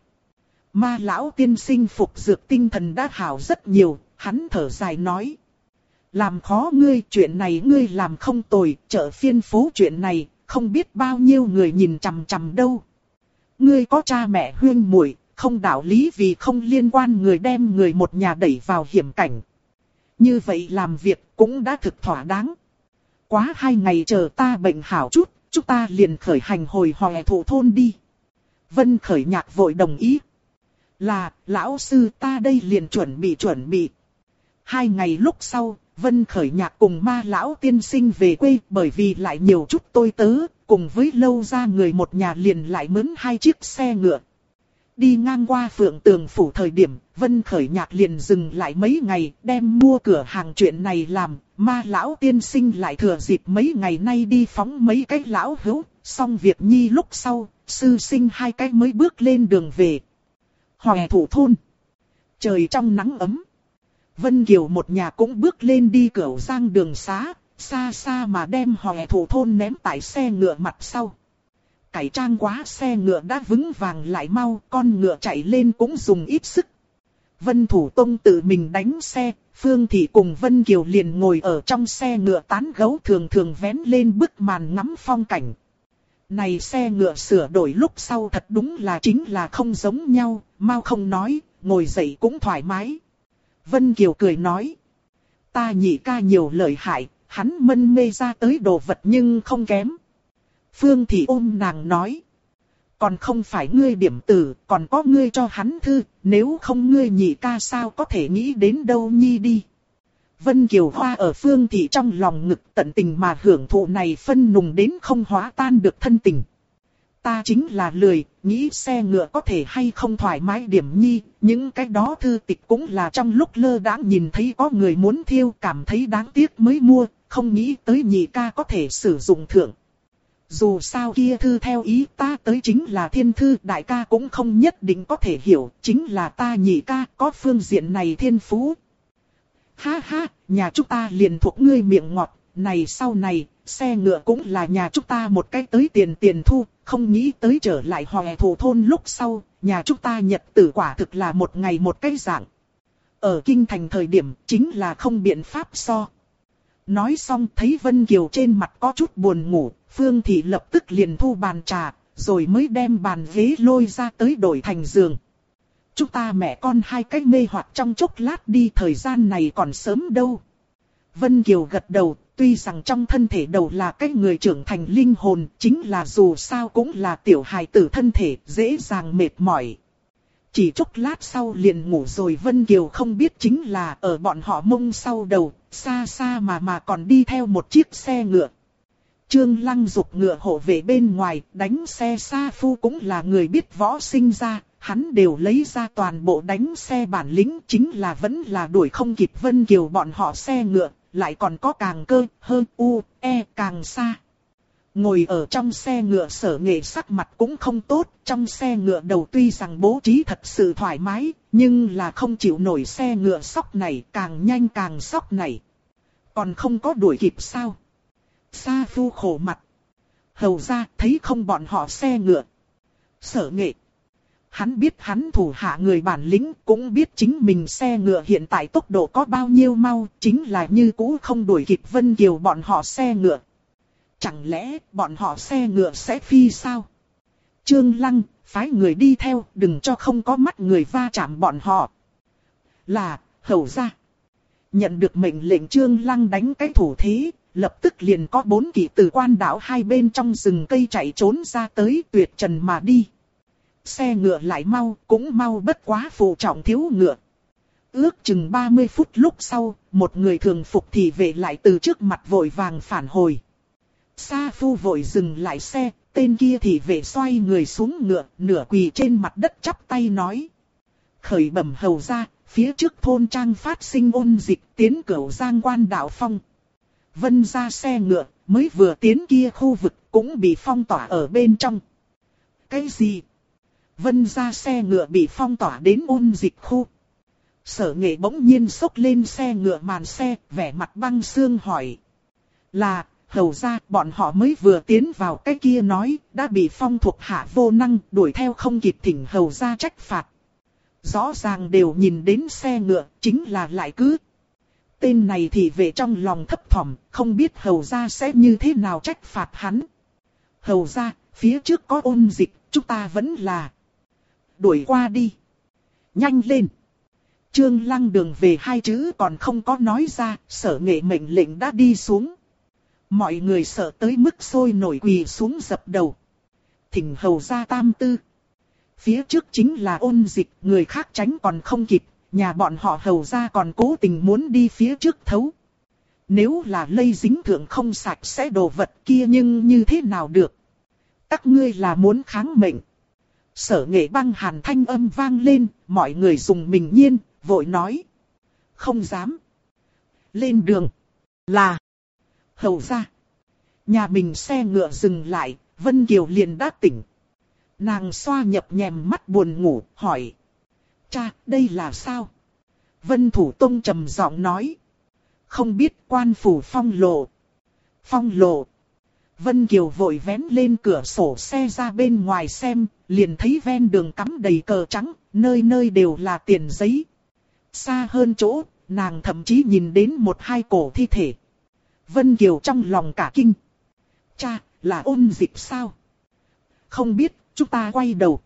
Ma lão tiên sinh phục dược tinh thần đã hảo rất nhiều, hắn thở dài nói. Làm khó ngươi, chuyện này ngươi làm không tồi, chợ phiên phố chuyện này, không biết bao nhiêu người nhìn chằm chằm đâu. Ngươi có cha mẹ huynh muội, không đạo lý vì không liên quan người đem người một nhà đẩy vào hiểm cảnh. Như vậy làm việc cũng đã thực thỏa đáng. Quá 2 ngày chờ ta bệnh hảo chút, chúng ta liền khởi hành hồi Hoè Thụ thôn đi. Vân Khởi Nhạc vội đồng ý. Là, lão sư ta đây liền chuẩn bị. 2 ngày lúc sau, Vân Khởi Nhạc cùng Ma lão tiên sinh về quê, bởi vì lại nhiều chút tôi tớ, cùng với Lâu gia người một nhà liền lại mướn 2 chiếc xe ngựa. Đi ngang qua Phượng Tường phủ thời điểm, Vân Khởi Nhạc liền dừng lại mấy ngày, đem mua cửa hàng chuyện này làm. Ma lão tiên sinh lại thừa dịp mấy ngày nay đi phóng mấy cái lão hữu, xong việc nhi lúc sau, sư sinh 2 cái mới bước lên đường về. Hoè Thụ thôn. Trời trong nắng ấm. Vân Kiều một nhà cũng bước lên đi Cửu Giang đường xá, xa xa mà đem Hoè Thụ thôn ném tại xe ngựa mặt sau. Cải trang quá xe ngựa đã vững vàng lại mau, con ngựa chạy lên cũng dùng ít sức. Vân Thủ Tông tự mình đánh xe, Phương Thị cùng Vân Kiều liền ngồi ở trong xe ngựa tán gẫu thường thường vén lên bức màn ngắm phong cảnh. Này xe ngựa sửa đổi lúc sau thật đúng là chính là không giống nhau, mau không nói, ngồi dậy cũng thoải mái. Vân Kiều cười nói, ta nhị ca nhiều lợi hại, hắn mân mê ra tới đồ vật nhưng không kém. Phương Thị ôm nàng nói, còn không phải ngươi điểm tử, còn có ngươi cho hắn thư, nếu không ngươi nhị ca sao có thể nghĩ đến đâu nhi đi. Vân Kiều Hoa ở Phương Thị trong lòng ngực tận tình mà hưởng thụ này phân nùng đến không hóa tan được thân tình. Ta chính là lười, nghĩ xe ngựa có thể hay không thoải mái điểm nhi, những cái đó thư tịch cũng là trong lúc lơ đãng nhìn thấy có người muốn thiêu cảm thấy đáng tiếc mới mua, không nghĩ tới nhị ca có thể sử dụng thượng. Dù sao kia thư theo ý ta tới chính là thiên thư, đại ca cũng không nhất định có thể hiểu, chính là ta nhị ca có phương diện này thiên phú. Ha ha, nhà chúng ta liền thuộc ngươi miệng ngọt, này sau này, xe ngựa cũng là nhà chúng ta một cái tới tiền thu, không nghĩ tới trở lại Hòe Thổ thôn lúc sau, nhà chúng ta nhật tử quả thực là một ngày một cái dạng. Ở kinh thành thời điểm chính là không biện pháp so. Nói xong thấy Vân Kiều trên mặt có chút buồn ngủ, Phương Thị lập tức liền thu bàn trà, rồi mới đem bàn ghế lôi ra tới đổi thành giường. Chúng ta mẹ con hai cách mê hoặc trong chốc lát đi, thời gian này còn sớm đâu. Vân Kiều gật đầu, tuy rằng trong thân thể đầu là cái người trưởng thành linh hồn, chính là dù sao cũng là tiểu hài tử thân thể, dễ dàng mệt mỏi. Chỉ chốc lát sau liền ngủ rồi. Vân Kiều không biết chính là ở bọn họ mông sau đầu, xa xa mà còn đi theo một chiếc xe ngựa. Trương Lăng giục ngựa hộ về bên ngoài, đánh xe xa phu cũng là người biết võ sinh ra, hắn đều lấy ra toàn bộ đánh xe bản lĩnh, chính là vẫn là đuổi không kịp Vân Kiều bọn họ xe ngựa, lại còn có càng cơ, hơn càng xa. Ngồi ở trong xe ngựa Sở Nghệ sắc mặt cũng không tốt, trong xe ngựa đầu tuy rằng bố trí thật sự thoải mái, nhưng là không chịu nổi xe ngựa sóc này, càng nhanh càng sóc này. Còn không có đuổi kịp sao? Sa Phu khổ mặt. Hầu ra thấy không bọn họ xe ngựa. Sở Nghệ. Hắn biết hắn thủ hạ người bản lĩnh, cũng biết chính mình xe ngựa hiện tại tốc độ có bao nhiêu mau, chính là như cũ không đuổi kịp Vân Kiều bọn họ xe ngựa. Chẳng lẽ bọn họ xe ngựa sẽ phi sao? Trương Lăng, phái người đi theo, đừng cho không có mắt người va chạm bọn họ. Là, hầu ra. Nhận được mệnh lệnh Trương Lăng đánh cái thủ thế, lập tức liền có 4 kỵ từ quan đảo hai bên trong rừng cây chạy trốn ra tới, tuyệt trần mà đi. Xe ngựa lại mau, cũng mau bất quá phụ trọng thiếu ngựa. Ước chừng 30 phút lúc sau, một người thường phục thị vệ lại từ trước mặt vội vàng phản hồi. Sa Phu vội dừng lại xe, tên kia thị vệ xoay người xuống ngựa, nửa quỳ trên mặt đất chắp tay nói. Khởi bẩm hầu ra, phía trước thôn trang phát sinh ôn dịch, tiến Cửu Giang quan đạo phong. Vân ra xe ngựa, mới vừa tiến kia khu vực, cũng bị phong tỏa ở bên trong. Cái gì? Vân ra xe ngựa bị phong tỏa đến ôn dịch khu. Sở Nghệ bỗng nhiên xốc lên xe ngựa màn xe, vẻ mặt băng xương hỏi. Là, hầu ra, bọn họ mới vừa tiến vào cái kia nói, đã bị phong thuộc hạ vô năng, đuổi theo không kịp, thỉnh hầu ra trách phạt. Rõ ràng đều nhìn đến xe ngựa, chính là lại cứ. Tên này thì về trong lòng thấp thỏm, không biết hầu ra sẽ như thế nào trách phạt hắn. Hầu ra, phía trước có ôn dịch, chúng ta vẫn là đuổi qua đi. Nhanh lên. Trương Lăng đường về hai chữ còn không có nói ra, Sở Nghệ mệnh lệnh đã đi xuống. Mọi người sợ tới mức sôi nổi quỳ xuống dập đầu. Thỉnh hầu ra tam tư. Phía trước chính là ôn dịch, người khác tránh còn không kịp, nhà bọn họ hầu ra còn cố tình muốn đi phía trước thấu. Nếu là lây dính thượng không sạch sẽ đồ vật kia nhưng như thế nào được? Các ngươi là muốn kháng mệnh. Sở Nghệ băng hàn thanh âm vang lên, mọi người dùng mình nhiên, vội nói. Không dám. Lên đường. Là. Hầu ra. Nhà mình xe ngựa dừng lại, Vân Kiều liền đã tỉnh. Nàng xoa nhập nhèm mắt buồn ngủ, hỏi. Cha, đây là sao? Vân Thủ Tông trầm giọng nói. Không biết quan phủ phong lộ. Phong lộ. Vân Kiều vội vén lên cửa sổ xe ra bên ngoài xem, liền thấy ven đường cắm đầy cờ trắng, nơi nơi đều là tiền giấy. xa hơn chỗ, nàng thậm chí nhìn đến một hai cổ thi thể. Vân Kiều trong lòng cả kinh. Cha, là Ôn Dịch sao? Không biết, chúng ta quay đầu.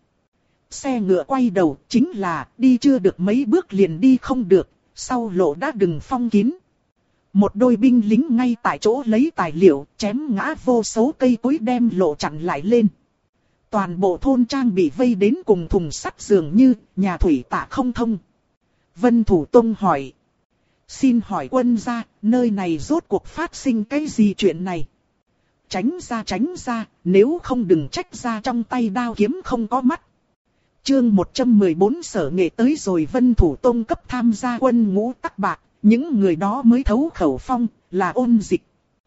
Xe ngựa quay đầu, chính là đi chưa được mấy bước liền đi không được, sau lộ đã đừng phong kín. Một đôi binh lính ngay tại chỗ lấy tài liệu, chém ngã vô số cây cối đem lộ chặn lại lên. Toàn bộ thôn trang bị vây đến cùng thùng sắt dường như, nhà thủy tạ không thông. Vân Thủ Tông hỏi. Xin hỏi quân gia, nơi này rốt cuộc phát sinh cái gì chuyện này? Tránh ra, nếu không đừng trách ra trong tay đao kiếm không có mắt. Chương 114 sở nghệ tới rồi. Vân Thủ Tông cấp tham gia quân ngũ Tắc Bạc, những người đó mới thấu khẩu phong, là Ôn Dịch.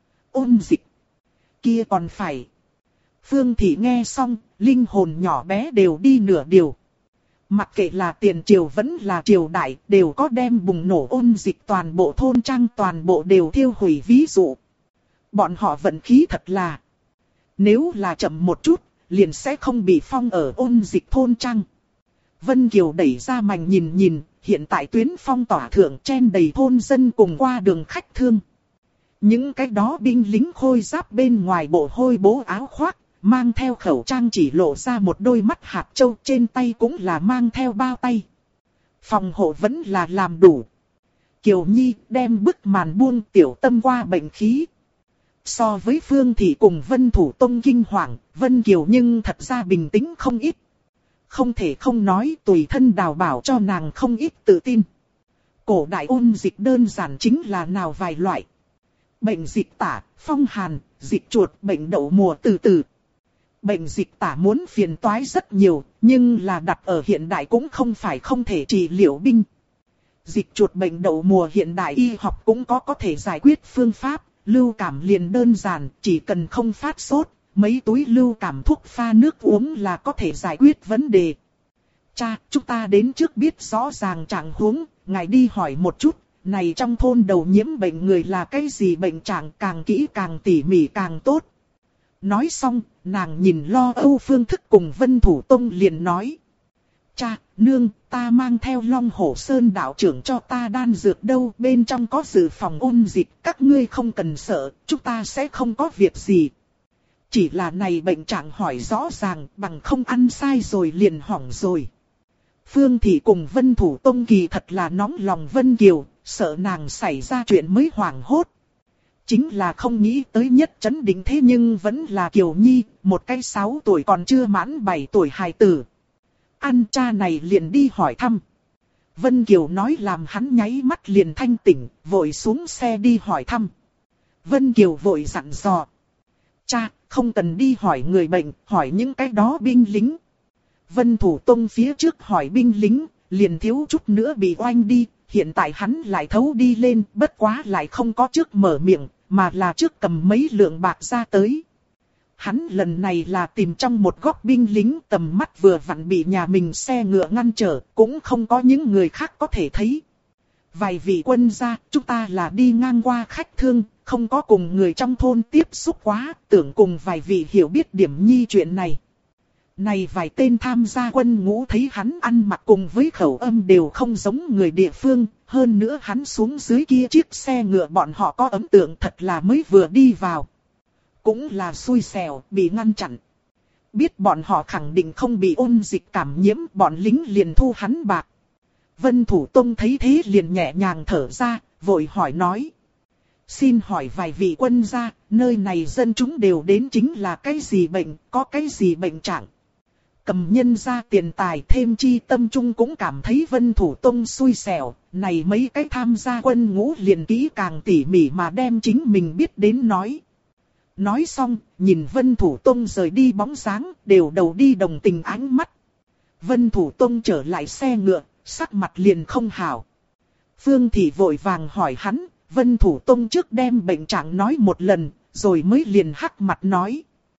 Ôn Dịch? Kia còn phải. Phương Thị nghe xong, linh hồn nhỏ bé đều đi nửa điều. Mặc kệ là tiền triều vẫn là triều đại, đều có đem bùng nổ Ôn Dịch toàn bộ thôn trang toàn bộ đều thiêu hủy ví dụ. Bọn họ vận khí thật là. Nếu là chậm một chút, liền sẽ không bị phong ở Ôn Dịch thôn trang. Vân Kiều đẩy ra mành nhìn, hiện tại tuyến phong tỏa thượng chen đầy thôn dân cùng qua đường khách thương. Những cái đó binh lính khôi giáp bên ngoài bộ hôi bố áo khoác, mang theo khẩu trang chỉ lộ ra một đôi mắt hạt châu, trên tay cũng là mang theo bao tay. Phòng hộ vẫn là làm đủ. Kiều Nhi đem bức màn buông tiểu tâm qua bệnh khí. So với Phương Thị cùng Vân Thủ Tông kinh hoàng, Vân Kiều nhưng thật ra bình tĩnh không ít. Không thể không nói tùy thân đào bảo cho nàng không ít tự tin. Cổ đại Ôn Dịch đơn giản chính là nào vài loại. Bệnh dịch tả, phong hàn, dịch chuột, bệnh đậu mùa từ. Bệnh dịch tả muốn phiền toái rất nhiều, nhưng là đặt ở hiện đại cũng không phải không thể trị liệu binh. Dịch chuột bệnh đậu mùa hiện đại y học cũng có thể giải quyết phương pháp, lưu cảm liền đơn giản, chỉ cần không phát sốt, mấy túi lưu cảm thuốc pha nước uống là có thể giải quyết vấn đề. Cha, chúng ta đến trước biết rõ ràng trạng huống, ngài đi hỏi một chút, này trong thôn đầu nhiễm bệnh người là cái gì bệnh trạng, càng kỹ càng tỉ mỉ càng tốt. Nói xong, nàng nhìn lo âu Phương Thức cùng Vân Thủ Tông liền nói. Cha, nương, ta mang theo Long Hổ Sơn đạo trưởng cho ta đan dược đâu, bên trong có dự phòng Ôn Dịch, các ngươi không cần sợ, chúng ta sẽ không có việc gì. Chỉ là này bệnh trạng hỏi rõ ràng, bằng không ăn sai rồi liền hỏng rồi. Phương Thị cùng Vân Thủ Tông kỳ thật là nóng lòng Vân Kiều, sợ nàng xảy ra chuyện mới hoảng hốt. Chính là không nghĩ tới nhất chấn định thế nhưng vẫn là Kiều Nhi, một cái 6 tuổi còn chưa mãn 7 tuổi hài tử. Ăn cha này liền đi hỏi thăm. Vân Kiều nói làm hắn nháy mắt liền thanh tỉnh, vội xuống xe đi hỏi thăm. Vân Kiều vội dặn dò. Cha, không cần đi hỏi người bệnh, hỏi những cái đó binh lính. Vân Thủ Tông phía trước hỏi binh lính, liền thiếu chút nữa bị oanh đi, hiện tại hắn lại thấu đi lên, bất quá lại không có trước mở miệng, mà là trước cầm mấy lượng bạc ra tới. Hắn lần này là tìm trong một góc binh lính, tầm mắt vừa vặn bị nhà mình xe ngựa ngăn trở, cũng không có những người khác có thể thấy. Vài vị quân gia, chúng ta là đi ngang qua khách thương, không có cùng người trong thôn tiếp xúc quá, tưởng cùng vài vị hiểu biết điểm nhi chuyện này. Này vài tên tham gia quân ngũ thấy hắn ăn mặc cùng với khẩu âm đều không giống người địa phương, hơn nữa hắn xuống dưới kia chiếc xe ngựa bọn họ có ấn tượng thật là mới vừa đi vào. Cũng là xui xẻo, bị ngăn chặn. Biết bọn họ khẳng định không bị Ôn Dịch cảm nhiễm, bọn lính liền thu hắn bạc. Vân Thủ Tông thấy thế liền nhẹ nhàng thở ra, vội hỏi nói. Xin hỏi vài vị quân gia, nơi này dân chúng đều đến chính là cái gì bệnh, có cái gì bệnh trạng. Cầm nhân ra tiền tài thêm chi tâm trung cũng cảm thấy Vân Thủ Tông xui xẻo, này mấy cái tham gia quân ngũ liền kỹ càng tỉ mỉ mà đem chính mình biết đến nói. Nói xong, nhìn Vân Thủ Tông rời đi bóng dáng, đều đầu đi đồng tình ánh mắt. Vân Thủ Tông trở lại xe ngựa, sắc mặt liền không hảo. Phương Thị vội vàng hỏi hắn, Vân Thủ Tông trước đem bệnh trạng nói một lần, rồi mới liền hắc mặt nói.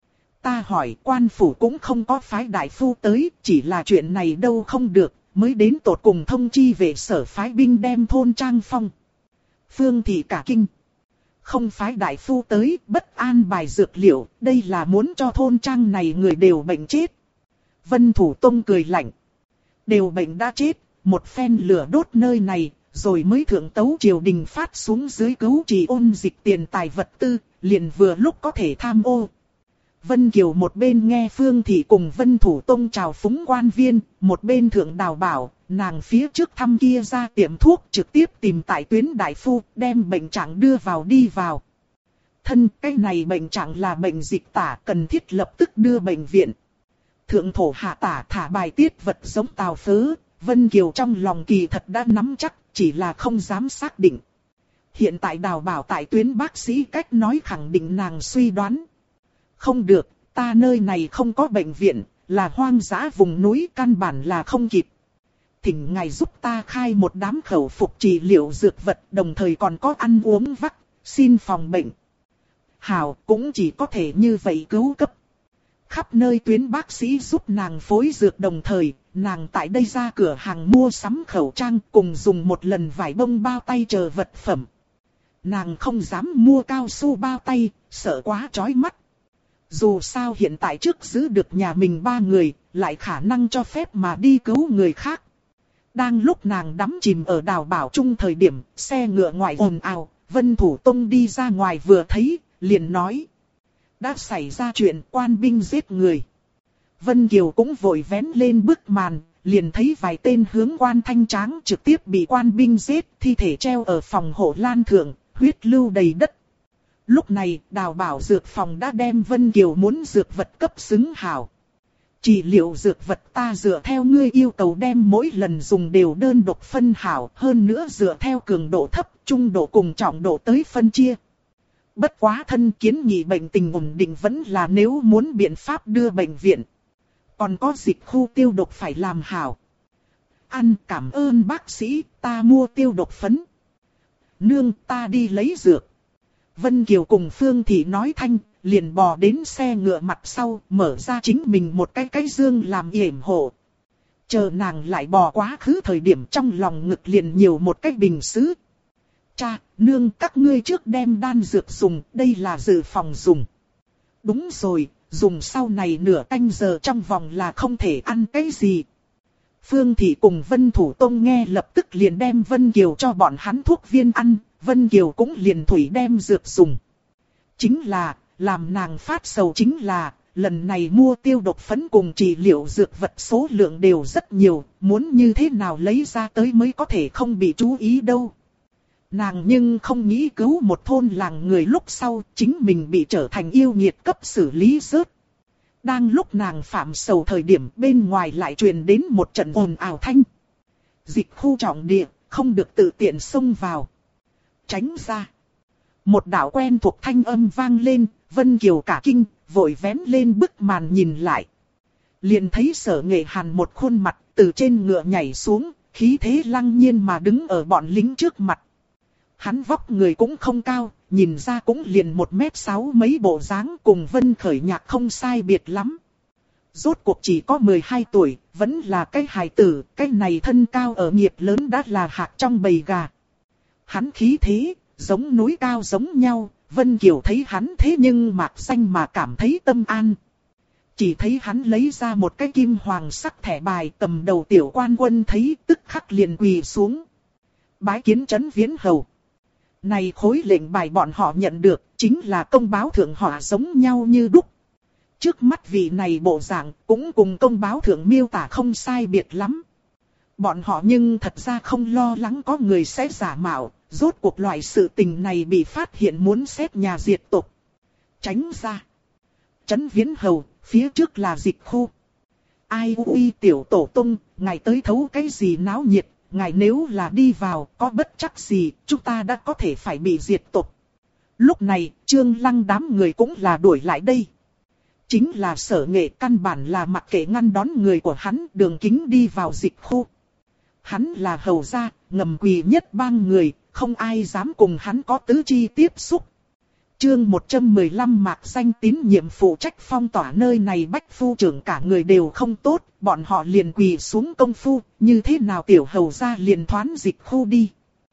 Ta hỏi quan phủ cũng không có phái đại phu tới, chỉ là chuyện này đâu không được, mới đến tột cùng thông chi về sở phái binh đem thôn trang phong. Phương Thị cả kinh. Không phái đại phu tới, bất an bài dược liệu, đây là muốn cho thôn trang này người đều bệnh chết. Vân Thủ Tông cười lạnh. Đều bệnh đã chết, một phen lửa đốt nơi này, rồi mới thượng tấu triều đình phát xuống dưới cứu trị ôn dịch tiền tài vật tư, liền vừa lúc có thể tham ô. Vân Kiều một bên nghe Phương Thị cùng Vân Thủ Tông chào phúng quan viên, một bên thượng đào bảo, nàng phía trước thăm kia ra tiệm thuốc trực tiếp tìm tại tuyến đại phu, đem bệnh trạng đưa vào đi vào. Thân, cái này bệnh trạng là bệnh dịch tả, cần thiết lập tức đưa bệnh viện. Thượng thổ hạ tả thả bài tiết vật giống tào phớ, Vân Kiều trong lòng kỳ thật đã nắm chắc, chỉ là không dám xác định. Hiện tại đào bảo tại tuyến bác sĩ cách nói khẳng định nàng suy đoán. Không được, ta nơi này không có bệnh viện, là hoang dã vùng núi, căn bản là không kịp. Thỉnh ngài giúp ta khai một đám khẩu phục trị liệu dược vật, đồng thời còn có ăn uống vắc, xin phòng bệnh. Hảo, cũng chỉ có thể như vậy cứu cấp. Khắp nơi tuyến bác sĩ giúp nàng phối dược, đồng thời, nàng tại đây ra cửa hàng mua sắm khẩu trang cùng dùng một lần vải bông bao tay chờ vật phẩm. Nàng không dám mua cao su bao tay, sợ quá chói mắt. Dù sao hiện tại trước giữ được nhà mình 3 người, lại khả năng cho phép mà đi cứu người khác. Đang lúc nàng đắm chìm ở đào bảo chung thời điểm, xe ngựa ngoài ồn ào, Vân Thủ Tông đi ra ngoài vừa thấy, liền nói. Đã xảy ra chuyện, quan binh giết người. Vân Kiều cũng vội vén lên bức màn, liền thấy vài tên hướng quan thanh tráng trực tiếp bị quan binh giết, thi thể treo ở phòng hộ lan thượng, huyết lưu đầy đất. Lúc này, đào bảo dược phòng đã đem Vân Kiều muốn dược vật cấp xứng hảo. Trị liệu dược vật ta dựa theo ngươi yêu cầu đem mỗi lần dùng đều đơn độc phân hảo, hơn nữa dựa theo cường độ thấp, trung độ cùng trọng độ tới phân chia. Bất quá thân kiến nghị bệnh tình ổn định vẫn là nếu muốn biện pháp đưa bệnh viện. Còn có dịch khu tiêu độc phải làm hảo. Ăn, cảm ơn bác sĩ, ta mua tiêu độc phấn. Nương, ta đi lấy dược. Vân Kiều cùng Phương Thị nói thanh, liền bò đến xe ngựa mặt sau, mở ra chính mình một cái dương làm yểm hộ. Chờ nàng lại bò quá khứ thời điểm trong lòng ngực liền nhiều một cái bình sứ. Cha, nương, các ngươi trước đem đan dược dùng, đây là dự phòng dùng. Đúng rồi, dùng sau này nửa canh giờ trong vòng là không thể ăn cái gì. Phương Thị cùng Vân Thủ Tông nghe lập tức liền đem Vân Kiều cho bọn hắn thuốc viên ăn, Vân Kiều cũng liền thủy đem dược dùng. Chính là, làm nàng phát sầu chính là, lần này mua tiêu độc phấn cùng trị liệu dược vật số lượng đều rất nhiều, muốn như thế nào lấy ra tới mới có thể không bị chú ý đâu. Nàng nhưng không nghĩ cứu một thôn làng người lúc sau, chính mình bị trở thành yêu nghiệt cấp xử lý rớt. Đang lúc nàng phạm sầu thời điểm bên ngoài lại truyền đến một trận ồn ào thanh. Dịch khu trọng địa, không được tự tiện xông vào. Tránh ra. Một đạo quen thuộc thanh âm vang lên, Vân Kiều cả kinh, vội vén lên bức màn nhìn lại. Liền thấy Sở Nghệ Hàn một khuôn mặt từ trên ngựa nhảy xuống, khí thế lăng nhiên mà đứng ở bọn lính trước mặt. Hắn vóc người cũng không cao, nhìn ra cũng liền 1m6 mấy bộ dáng, cùng Vân Khởi Nhạc không sai biệt lắm. Rốt cuộc chỉ có 12 tuổi, vẫn là cái hài tử, cái này thân cao ở nghiệp lớn đã là hạc trong bầy gà. Hắn khí thế, giống núi cao giống nhau, Vân Kiều thấy hắn thế nhưng mạc xanh mà cảm thấy tâm an. Chỉ thấy hắn lấy ra một cái kim hoàng sắc thẻ bài, tầm đầu tiểu quan quân thấy tức khắc liền quỳ xuống. Bái kiến Trấn Viễn Hầu. Này khối lệnh bài bọn họ nhận được, chính là công báo thượng họ giống nhau như đúc. Trước mắt vị này bộ dạng cũng cùng công báo thượng miêu tả không sai biệt lắm. Bọn họ nhưng thật ra không lo lắng có người sẽ giả mạo, rốt cuộc loại sự tình này bị phát hiện muốn xét nhà diệt tộc. Tránh ra. Trấn Viễn Hầu, phía trước là dịch khu. Ai ui tiểu tổ tung, ngài tới thấu cái gì náo nhiệt, ngài nếu là đi vào, có bất chắc gì, chúng ta đã có thể phải bị diệt tộc. Lúc này, Trương Lăng đám người cũng là đuổi lại đây. Chính là Sở Nghệ căn bản là mặc kệ ngăn đón người của hắn đường kính đi vào dịch khu. Hắn là hầu gia, ngầm quỳ nhất bang người, không ai dám cùng hắn có tứ chi tiếp xúc. Chương 115 mạc danh tín nhiệm phụ trách phong tỏa nơi này bách phu trưởng cả người đều không tốt, bọn họ liền quỳ xuống công phu, như thế nào tiểu hầu gia liền thoán dịch khu đi.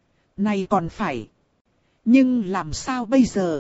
Này còn phải. Nhưng làm sao bây giờ?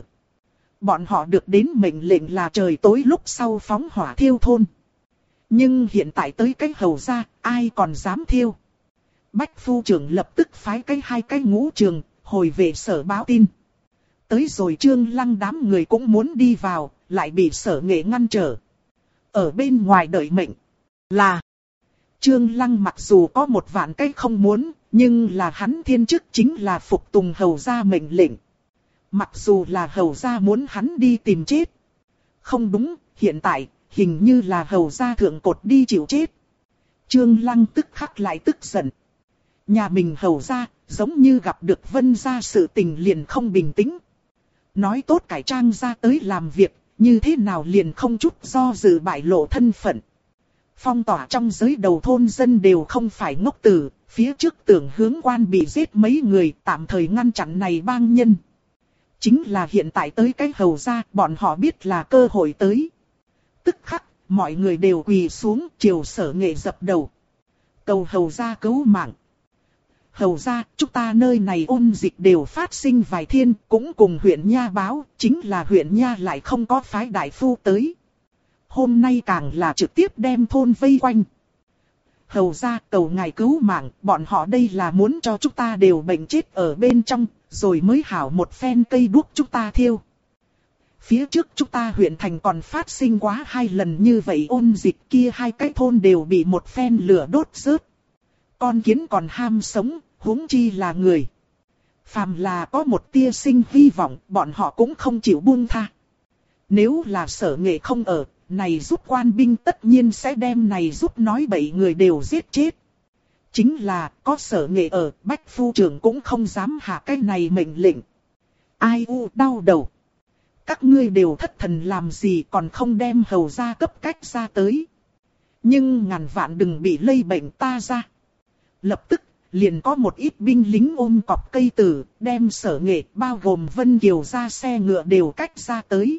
Bọn họ được đến mệnh lệnh là trời tối lúc sau phóng hỏa thiêu thôn. Nhưng hiện tại tới cái hầu gia, ai còn dám thiêu? Bách phu trưởng lập tức phái hai cái ngũ trường, hồi về sở báo tin. Tới rồi Trương Lăng đám người cũng muốn đi vào, lại bị Sở Nghệ ngăn trở. Ở bên ngoài đợi mệnh. Là Trương Lăng mặc dù có 1.000 cái không muốn, nhưng là hắn thiên chức chính là phục tùng hầu gia mệnh lệnh. Mặc dù là hầu gia muốn hắn đi tìm chết. Không đúng, hiện tại, hình như là hầu gia thượng cột đi chịu chết. Trương Lăng tức khắc lại tức giận. Nhà mình hầu gia, giống như gặp được Vân gia sự tình liền không bình tĩnh. Nói tốt cải trang ra tới làm việc, như thế nào liền không chút do dự bại lộ thân phận. Phong tỏa trong giới đầu thôn dân đều không phải ngốc tử, phía trước tưởng hướng quan bị giết mấy người tạm thời ngăn chặn này bang nhân. Chính là hiện tại tới cái hầu gia, bọn họ biết là cơ hội tới. Tức khắc, mọi người đều quỳ xuống, triều Sở Nghệ dập đầu. Cầu hầu gia cứu mạng. Hầu gia, chúng ta nơi này ôn dịch đều phát sinh vài thiên, cũng cùng huyện Nha báo, chính là huyện Nha lại không có phái đại phu tới. Hôm nay càng là trực tiếp đem thôn vây quanh. Hầu gia cầu ngài cứu mạng, bọn họ đây là muốn cho chúng ta đều bệnh chết ở bên trong, rồi mới hảo một phen cây đuốc chúng ta thiêu. Phía trước chúng ta huyện thành còn phát sinh quá 2 lần như vậy ôn dịch kia 2 cái thôn đều bị một phen lửa đốt rớt. Con kiến còn ham sống, huống chi là người. Phàm là có một tia sinh hy vọng, bọn họ cũng không chịu buông tha. Nếu là Sở Nghệ không ở, này giúp quan binh tất nhiên sẽ đem này giúp nói bậy người đều giết chết. Chính là có Sở Nghệ ở, Bách phu trưởng cũng không dám hạ cái này mệnh lệnh. Ai u đau đầu. Các ngươi đều thất thần làm gì còn không đem hầu gia cấp cách ra tới. Nhưng ngàn vạn đừng bị lây bệnh ta ra. Lập tức, liền có một ít binh lính ôm cọp cây tử, đem Sở Nghệ bao gồm Vân Kiều ra xe ngựa đều cách ra tới.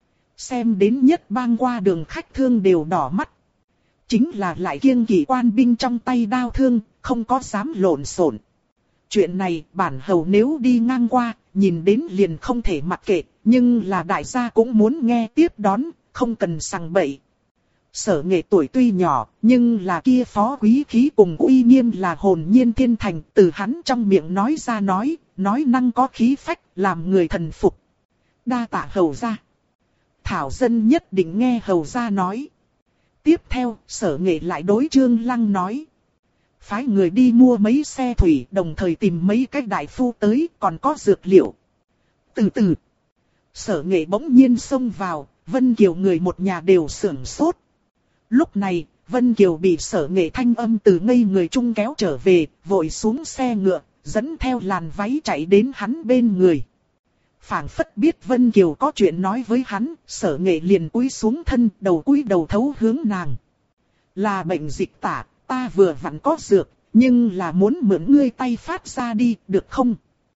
Xem đến nhất bang qua đường khách thương đều đỏ mắt. Chính là lại kiêng kỵ quan binh trong tay đao thương, không có dám lộn xộn. Chuyện này bản hầu nếu đi ngang qua, nhìn đến liền không thể mặc kệ, nhưng là đại gia cũng muốn nghe tiếp đón, không cần sằng bậy. Sở Nghệ tuổi tuy nhỏ, nhưng là kia phó quý khí cùng uy nghiêm là hồn nhiên thiên thành, từ hắn trong miệng nói ra nói năng có khí phách, làm người thần phục. Đa tạ hầu gia. Thảo dân nhất định nghe hầu gia nói. Tiếp theo, Sở Nghệ lại đối Trương Lăng nói. Phái người đi mua mấy xe thủy, đồng thời tìm mấy cái đại phu tới, còn có dược liệu. Từ từ, Sở Nghệ bỗng nhiên xông vào, Vân Kiều người một nhà đều sửng sốt. Lúc này, Vân Kiều bị Sở Nghệ thanh âm từ ngây người chung kéo trở về, vội xuống xe ngựa, dẫn theo làn váy chạy đến hắn bên người. Phảng phất biết Vân Kiều có chuyện nói với hắn, Sở Nghệ liền cúi xuống thân, cúi đầu thấu hướng nàng. Là bệnh dịch tả, ta vừa vặn có dược, nhưng là muốn mượn ngươi tay phát ra đi, được không?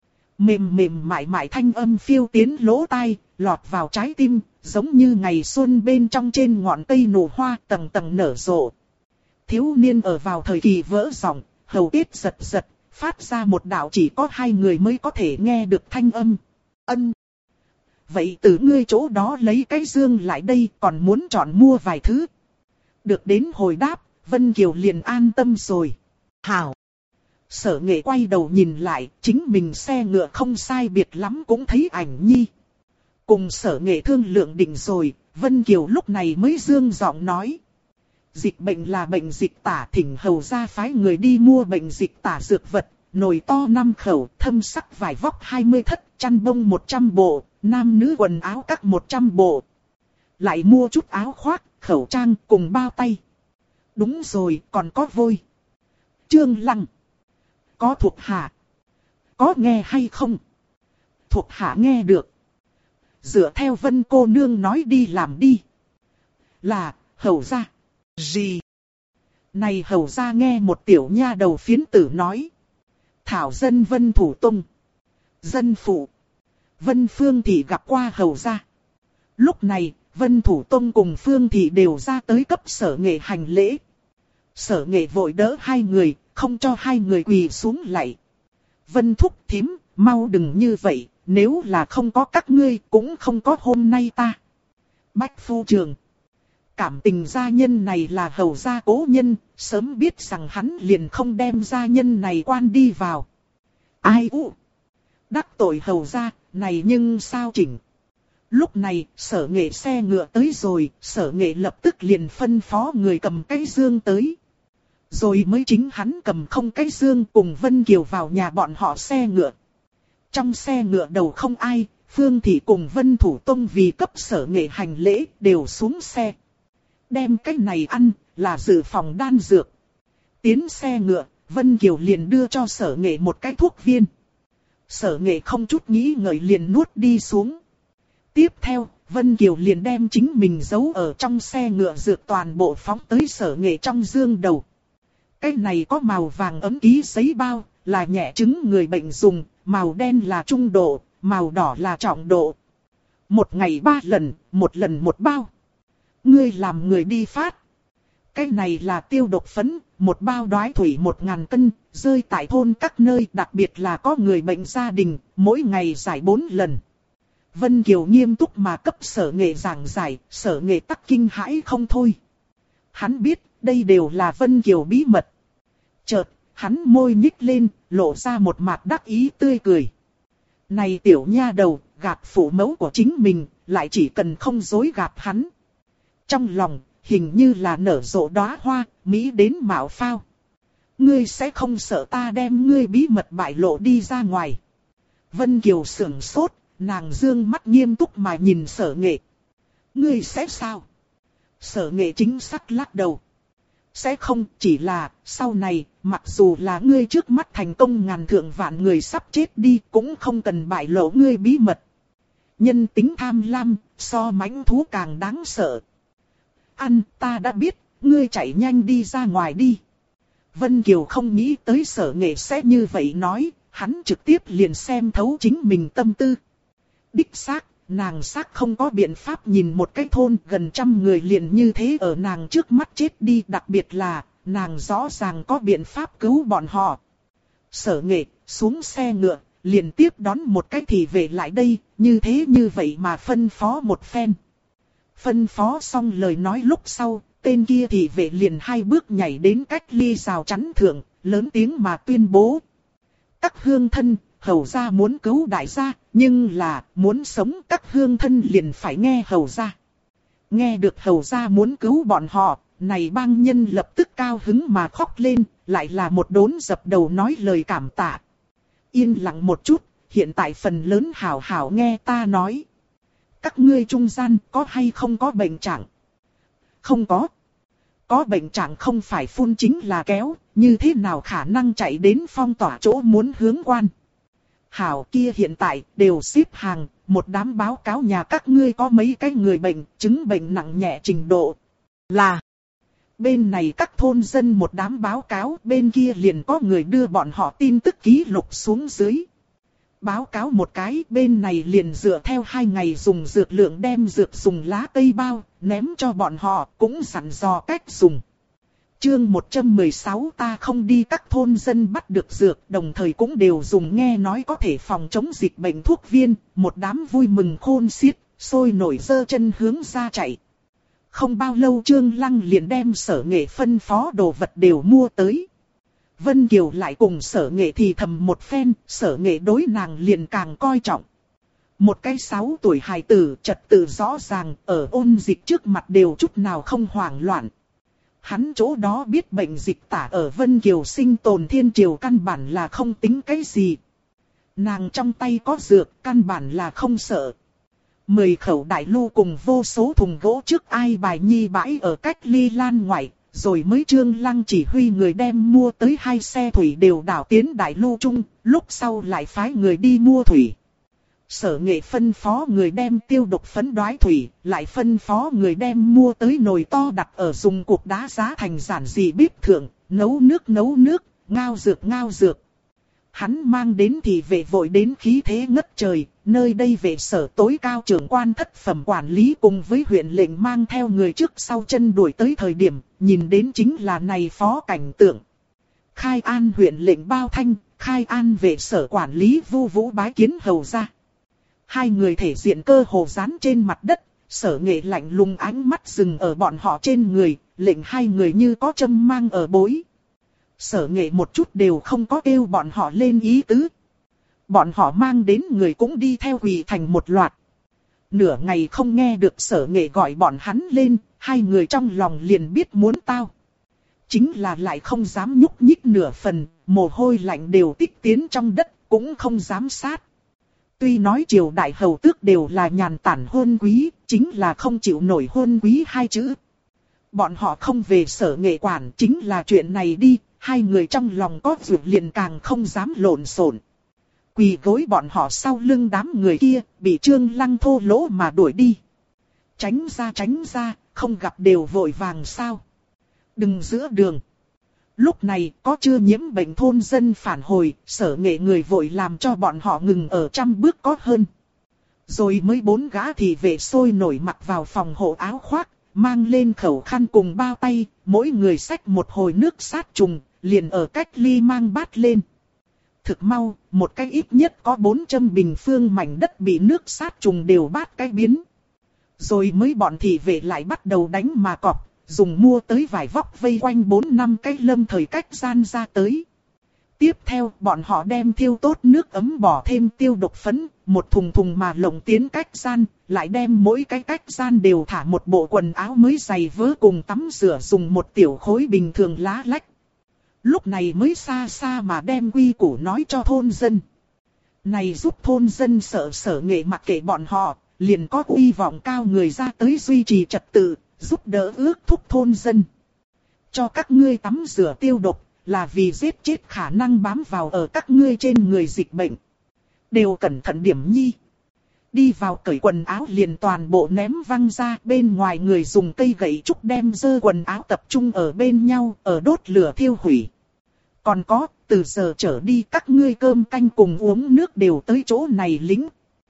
Mềm mềm mại mại thanh âm phiêu tiến lỗ tai, lọt vào trái tim, giống như ngày xuân bên trong trên ngọn cây nụ hoa tầng tầng nở rộ. Thiếu niên ở vào thời kỳ vỡ giọng, hầu kết giật giật, phát ra một đạo chỉ có 2 người mới có thể nghe được thanh âm. Ân. Vậy từ ngươi chỗ đó lấy cái dương lại đây, còn muốn chọn mua vài thứ. Được đến hồi đáp, Vân Kiều liền an tâm rồi. Hảo. Sở Nghệ quay đầu nhìn lại, chính mình xe ngựa không sai biệt lắm cũng thấy ảnh nhi. Cùng Sở Nghệ thương lượng định rồi, Vân Kiều lúc này mới dương giọng nói. Dịch bệnh là bệnh dịch tả, thỉnh hầu gia phái người đi mua bệnh dịch tả dược vật, nồi to 5 khẩu, thâm sắc vải vóc 20 thất, chăn bông 100 bộ, nam nữ quần áo các 100 bộ. Lại mua chút áo khoác, khẩu trang cùng bao tay. Đúng rồi, còn có vôi. Trương Lăng. Có thuộc hạ. Có nghe hay không? Thuộc hạ nghe được. Dựa theo Vân cô nương nói đi làm đi. Là, hầu gia. Gì? Này hầu gia nghe một tiểu nha đầu phiến tử nói. Thảo dân Vân Thủ Tông. Dân phụ. Vân Phương Thị gặp qua hầu gia. Lúc này, Vân Thủ Tông cùng Phương Thị đều ra tới cấp Sở Nghệ hành lễ. Sở Nghệ vội đỡ 2 người, không cho 2 người quỳ xuống lạy. Vân thúc thím, mau đừng như vậy, nếu là không có các ngươi cũng không có hôm nay ta. Bách phu trường. cảm tình gia nhân này là hầu gia cố nhân, sớm biết rằng hắn liền không đem gia nhân này quan đi vào. Ai u? Đắc tội hầu gia, này nhưng sao chỉnh? Lúc này, Sở Nghệ xe ngựa tới rồi, Sở Nghệ lập tức liền phân phó người cầm cái dương tới. Rồi mới chính hắn cầm không cái dương cùng Vân Kiều vào nhà bọn họ xe ngựa. Trong xe ngựa đầu không ai, Phương Thị cùng Vân Thủ Tông vì cấp Sở Nghệ hành lễ đều xuống xe. Đem cái này ăn là dự phòng đan dược. Tiến xe ngựa, Vân Kiều liền đưa cho Sở Nghệ một cái thuốc viên. Sở Nghệ không chút nghĩ ngợi liền nuốt đi xuống. Tiếp theo, Vân Kiều liền đem chính mình giấu ở trong xe ngựa dược toàn bộ phóng tới Sở Nghệ trong dương đầu. Cái này có màu vàng ấm ký giấy bao, là nhẹ chứng người bệnh dùng, màu đen là trung độ, màu đỏ là trọng độ. 1 ngày 3 lần, 1 lần 1 bao. Ngươi làm người đi phát. Cái này là tiêu độc phấn, 1 bao đoái thủy 1000 cân, rơi tại thôn các nơi, đặc biệt là có người bệnh gia đình, mỗi ngày giải 4 lần. Vân Kiều nghiêm túc mà cấp Sở Nghệ giảng giải, Sở Nghệ tắc kinh hãi không thôi. Hắn biết, đây đều là Vân Kiều bí mật. Chợt, hắn môi nhích lên, lộ ra một mặt đắc ý tươi cười. Này tiểu nha đầu, gạt phụ mẫu của chính mình, lại chỉ cần không dối gạt hắn. Trong lòng, hình như là nở rộ đóa hoa, mỹ đến mạo phao. Ngươi sẽ không sợ ta đem ngươi bí mật bại lộ đi ra ngoài. Vân Kiều sững sốt, nàng dương mắt nghiêm túc mà nhìn Sở Nghệ. Ngươi sẽ sao? Sở Nghệ chính xác lắc đầu. Sẽ không, chỉ là, sau này, mặc dù là ngươi trước mắt thành công ngàn thượng vạn người sắp chết đi, cũng không cần bại lộ ngươi bí mật. Nhân tính tham lam, so mãnh thú càng đáng sợ. Ăn, ta đã biết, ngươi chạy nhanh đi ra ngoài đi. Vân Kiều không nghĩ tới Sở Nghệ sẽ như vậy nói, hắn trực tiếp liền xem thấu chính mình tâm tư. Đích xác, nàng xác không có biện pháp nhìn một cái thôn gần 100 người liền như thế ở nàng trước mắt chết đi, đặc biệt là, nàng rõ ràng có biện pháp cứu bọn họ. Sở Nghệ, xuống xe ngựa, liền tiếp đón một cái thị vệ lại đây, như thế như vậy mà phân phó một phen. Phân phó xong lời nói lúc sau, tên kia thị vệ liền 2 bước nhảy đến cách ly rào chắn thượng, lớn tiếng mà tuyên bố. Các hương thân, hầu gia muốn cứu đại gia, nhưng là muốn sống các hương thân liền phải nghe hầu gia. Nghe được hầu gia muốn cứu bọn họ, này bang nhân lập tức cao hứng mà khóc lên, lại là một đốn dập đầu nói lời cảm tạ. Yên lặng một chút, hiện tại phần lớn hảo hảo nghe ta nói. Các ngươi trung gian có hay không có bệnh trạng? Không có. Có bệnh trạng không phải phun chính là kéo, như thế nào khả năng chạy đến phong tỏa chỗ muốn hướng quan? Hảo kia hiện tại đều xếp hàng, một đám báo cáo nhà các ngươi có mấy cái người bệnh, chứng bệnh nặng nhẹ trình độ. Là bên này các thôn dân một đám báo cáo, bên kia liền có người đưa bọn họ tin tức ký lục xuống dưới. Báo cáo một cái, bên này liền dựa theo 2 ngày dùng dược lượng đem dược dùng lá cây bao, ném cho bọn họ, cũng dặn dò cách dùng. Chương 116 ta không đi các thôn dân bắt được dược, đồng thời cũng đều dùng nghe nói có thể phòng chống dịch bệnh thuốc viên, một đám vui mừng khôn xiết, sôi nổi giơ chân hướng ra chạy. Không bao lâu Trương Lăng liền đem Sở Nghệ phân phó đồ vật đều mua tới. Vân Kiều lại cùng Sở Nghệ thì thầm một phen, Sở Nghệ đối nàng liền càng coi trọng. Một cái 6 tuổi hài tử trật tự rõ ràng, ở ôn dịch trước mặt đều chút nào không hoảng loạn. Hắn chỗ đó biết bệnh dịch tả ở Vân Kiều sinh tồn thiên triều căn bản là không tính cái gì. Nàng trong tay có dược, căn bản là không sợ. 10 khẩu đại lưu cùng vô số thùng gỗ trước ai bài nhi bãi ở cách ly lan ngoại, rồi mới Trương Lăng chỉ huy người đem mua tới 2 xe thủy đều đảo tiến đại lưu chung, lúc sau lại phái người đi mua thủy. Sở Nghệ phân phó người đem tiêu độc phấn đoái thủy, lại phân phó người đem mua tới nồi to đặt ở dùng cục đá giá thành giản dị bếp thượng, nấu nước, ngao dược. Hắn mang đến thì vệ vội đến khí thế ngất trời, nơi đây vệ sở tối cao trưởng quan thất phẩm quản lý cùng với huyện lệnh mang theo người trước sau chân đuổi tới thời điểm, nhìn đến chính là này phó cảnh tượng. Khai An huyện lệnh Bao Thanh, Khai An vệ sở quản lý Vu Vũ bái kiến hầu ra. 2 người thể diện cơ hồ dán trên mặt đất, Sở Nghệ lạnh lùng ánh mắt dừng ở bọn họ trên người, lệnh hai người như có châm mang ở bối. Sở Nghệ một chút đều không có kêu bọn họ lên ý tứ. Bọn họ mang đến người cũng đi theo quỳ thành một loạt. Nửa ngày không nghe được Sở Nghệ gọi bọn hắn lên, hai người trong lòng liền biết muốn tao. Chính là lại không dám nhúc nhích nửa phần, mồ hôi lạnh đều tích tiến trong đất, cũng không dám sát. Tuy nói triều đại hầu tước đều là nhàn tản hôn quý, chính là không chịu nổi hôn quý hai chữ. Bọn họ không về Sở Nghệ quản chính là chuyện này đi, hai người trong lòng có việc liền càng không dám lộn xộn. Quỳ gối bọn họ sau lưng đám người kia, bị Trương Lăng thô lỗ mà đuổi đi. Tránh ra, không gặp đều vội vàng sao. Đừng giữa đường. Lúc này có chưa nhiễm bệnh thôn dân phản hồi, Sở Nghệ người vội làm cho bọn họ ngừng ở 100 bước có hơn. Rồi mới 4 gã thì vệ sôi nổi mặc vào phòng hộ áo khoác, mang lên khẩu khăn cùng bao tay, mỗi người xách một hồi nước sát trùng, liền ở cách ly mang bát lên. Thực mau, một cái ít nhất có 400 bình phương mảnh đất bị nước sát trùng đều bát cái biến. Rồi mới bọn thị vệ lại bắt đầu đánh mà cọp, dùng mua tới vải vóc vây quanh 4-5 cái lâm thời cách gian ra tới. Tiếp theo, bọn họ đem thiêu tốt nước ấm bỏ thêm tiêu độc phấn, một thùng thùng mà lồng tiến cách gian, lại đem mỗi cái cách gian đều thả một bộ quần áo mới giày vớ cùng tắm rửa dùng một tiểu khối bình thường lá lách. Lúc này mới xa xa mà đem quy củ nói cho thôn dân. Này giúp thôn dân sợ Sở Nghệ mặc kệ bọn họ, liền có uy vọng cao người ra tới duy trì trật tự, giúp đỡ ước thúc thôn dân. Cho các ngươi tắm rửa tiêu độc, là vì giết chết khả năng bám vào ở các ngươi trên người dịch bệnh. Đều cẩn thận điểm nhi. Đi vào cởi quần áo liền toàn bộ ném văng ra, bên ngoài người dùng cây gậy trúc đem dơ quần áo tập trung ở bên nhau, ở đốt lửa thiêu hủy. Còn có, từ giờ trở đi các ngươi cơm canh cùng uống nước đều tới chỗ này lính.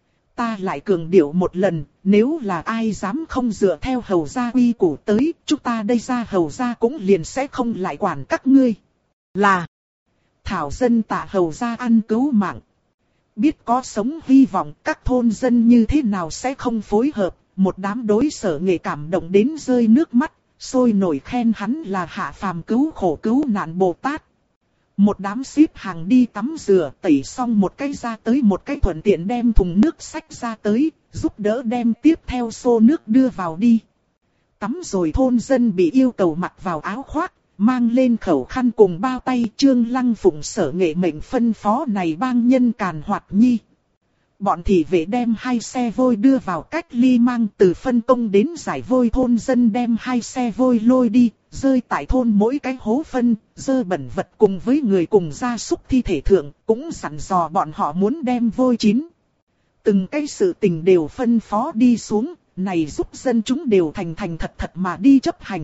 Ta lại cường điệu một lần, nếu là ai dám không dựa theo hầu gia quy củ tới, chúng ta đây ra hầu gia cũng liền sẽ không lại quản các ngươi. Là thảo dân tạ hầu gia ăn cứu mạng. Biết có sống hy vọng các thôn dân như thế nào sẽ không phối hợp, một đám đối Sở Nghệ cảm động đến rơi nước mắt, sôi nổi khen hắn là hạ phàm cứu khổ cứu nạn Bồ Tát. Một đám xếp hàng đi tắm rửa, tẩy xong một cái ra tới một cái thuận tiện đem thùng nước xách ra tới, giúp đỡ đem tiếp theo xô nước đưa vào đi. Tắm rồi thôn dân bị yêu cầu mặc vào áo khoác, mang lên khẩu khăn cùng bao tay. Trương Lăng phụng Sở Nghệ mệnh phân phó này bang nhân càn hoạt nhi. Bọn thị vệ đem 2 xe vôi đưa vào cách ly mang, từ phân công đến giải vôi thôn dân đem 2 xe vôi lôi đi, rơi tại thôn mỗi cái hố phân, dơ bẩn vật cùng với người cùng gia súc thi thể thượng, cũng dặn dò bọn họ muốn đem vôi chín. Từng cái sự tình đều phân phó đi xuống, này giúp dân chúng đều thành thật thật mà đi chấp hành.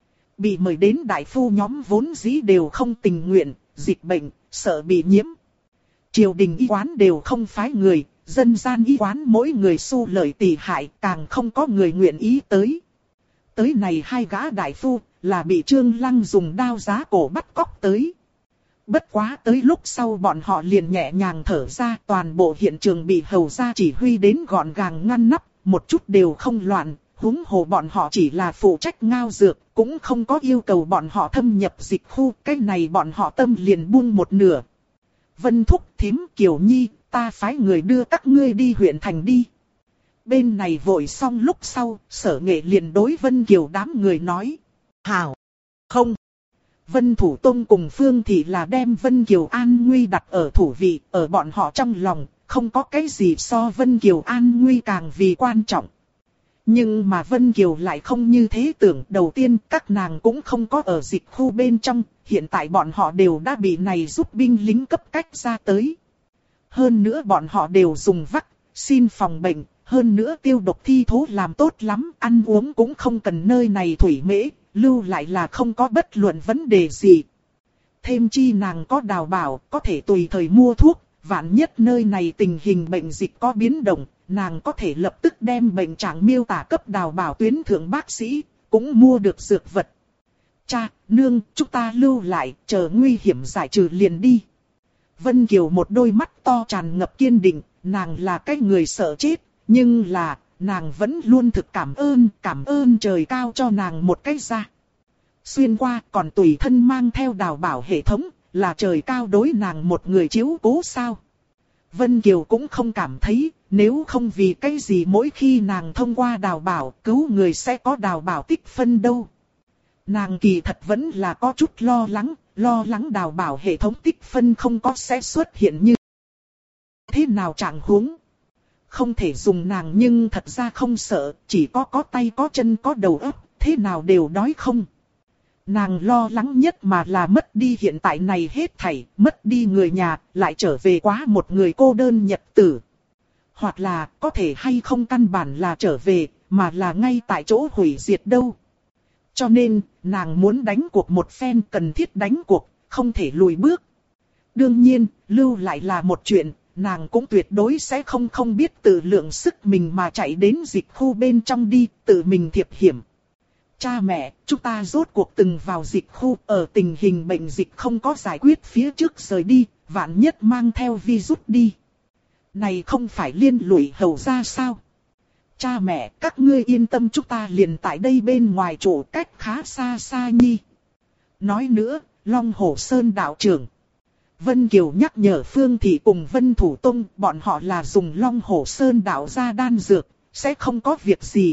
Bị mời đến đại phu nhóm vốn dĩ đều không tình nguyện, dịch bệnh, sợ bị nhiễm. Triều đình y quán đều không phái người, dân gian y quán mỗi người xu lợi tỷ hại, càng không có người nguyện ý tới. Tới này 2 gã đại phu, là bị Trương Lăng dùng đao giá cổ bắt cóc tới. Bất quá tới lúc sau bọn họ liền nhẹ nhàng thở ra, toàn bộ hiện trường bị hầu gia chỉ huy đến gọn gàng ngăn nắp, một chút đều không loạn, huống hồ bọn họ chỉ là phụ trách ngao dược, cũng không có yêu cầu bọn họ thâm nhập dịch khu, cái này bọn họ tâm liền buông một nửa. Vân Thúc, Thím, Kiều Nhi, ta phái người đưa các ngươi đi huyện thành đi. Bên này vội xong lúc sau, Sở Nghệ liền đối Vân Kiều đám người nói. Hảo! Không! Vân Thủ Tông cùng Phương Thị là đem Vân Kiều an nguy đặt ở thủ vị, ở bọn họ trong lòng, không có cái gì so Vân Kiều an nguy càng vì quan trọng. Nhưng mà Vân Kiều lại không như thế tưởng, đầu tiên các nàng cũng không có ở dịch khu bên trong, hiện tại bọn họ đều đã bị này giúp binh lính cấp cách ra tới. Hơn nữa bọn họ đều dùng vắc, xin phòng bệnh, hơn nữa tiêu độc thi thố làm tốt lắm, ăn uống cũng không cần nơi này thủy mễ, lưu lại là không có bất luận vấn đề gì. Thêm chi nàng có đào bảo, có thể tùy thời mua thuốc, vạn nhất nơi này tình hình bệnh dịch có biến động, nàng có thể lập tức đem bệnh trạng miêu tả cấp đào bảo tuyến thượng bác sĩ, cũng mua được dược vật. Cha, nương, chúng ta lưu lại, chờ nguy hiểm giải trừ liền đi. Vân Kiều một đôi mắt to tràn ngập kiên định, nàng là cái người sợ chết, nhưng là, nàng vẫn luôn thực cảm ơn trời cao cho nàng một cái gia. Xuyên qua còn tùy thân mang theo đào bảo hệ thống, là trời cao đối nàng một người chiếu cố sao. Vân Kiều cũng không cảm thấy, nếu không vì cái gì mỗi khi nàng thông qua đào bảo cứu người sẽ có đào bảo tích phân đâu. Nàng kỳ thật vẫn là có chút lo lắng đào bảo hệ thống tích phân không có sẽ xuất hiện như thế nào trạng huống. Không thể dùng nàng nhưng thật ra không sợ, chỉ có tay có chân có đầu óc, thế nào đều đói không. Nàng lo lắng nhất mà là mất đi hiện tại này hết thảy, mất đi người nhà, lại trở về quá một người cô đơn nhật tử. Hoặc là có thể hay không căn bản là trở về, mà là ngay tại chỗ hủy diệt đâu. Cho nên, nàng muốn đánh cuộc một phen, cần thiết đánh cuộc, không thể lùi bước. Đương nhiên, lưu lại là một chuyện, nàng cũng tuyệt đối sẽ không biết tự lượng sức mình mà chạy đến dịch khu bên trong đi, tự mình thiệp hiểm. Cha mẹ, chúng ta rốt cuộc từng vào dịch khu, ở tình hình bệnh dịch không có giải quyết phía trước rời đi, vạn nhất mang theo virus đi. Này không phải liên lụy Hầu gia sao? Cha mẹ, các ngươi yên tâm, chúng ta liền tại đây bên ngoài chỗ cách khá xa nhi. Nói nữa, Long Hổ Sơn đạo trưởng. Vân Kiều nhắc nhở Phương Thị cùng Vân Thủ Tông, bọn họ là dùng Long Hổ Sơn đạo ra đan dược, sẽ không có việc gì.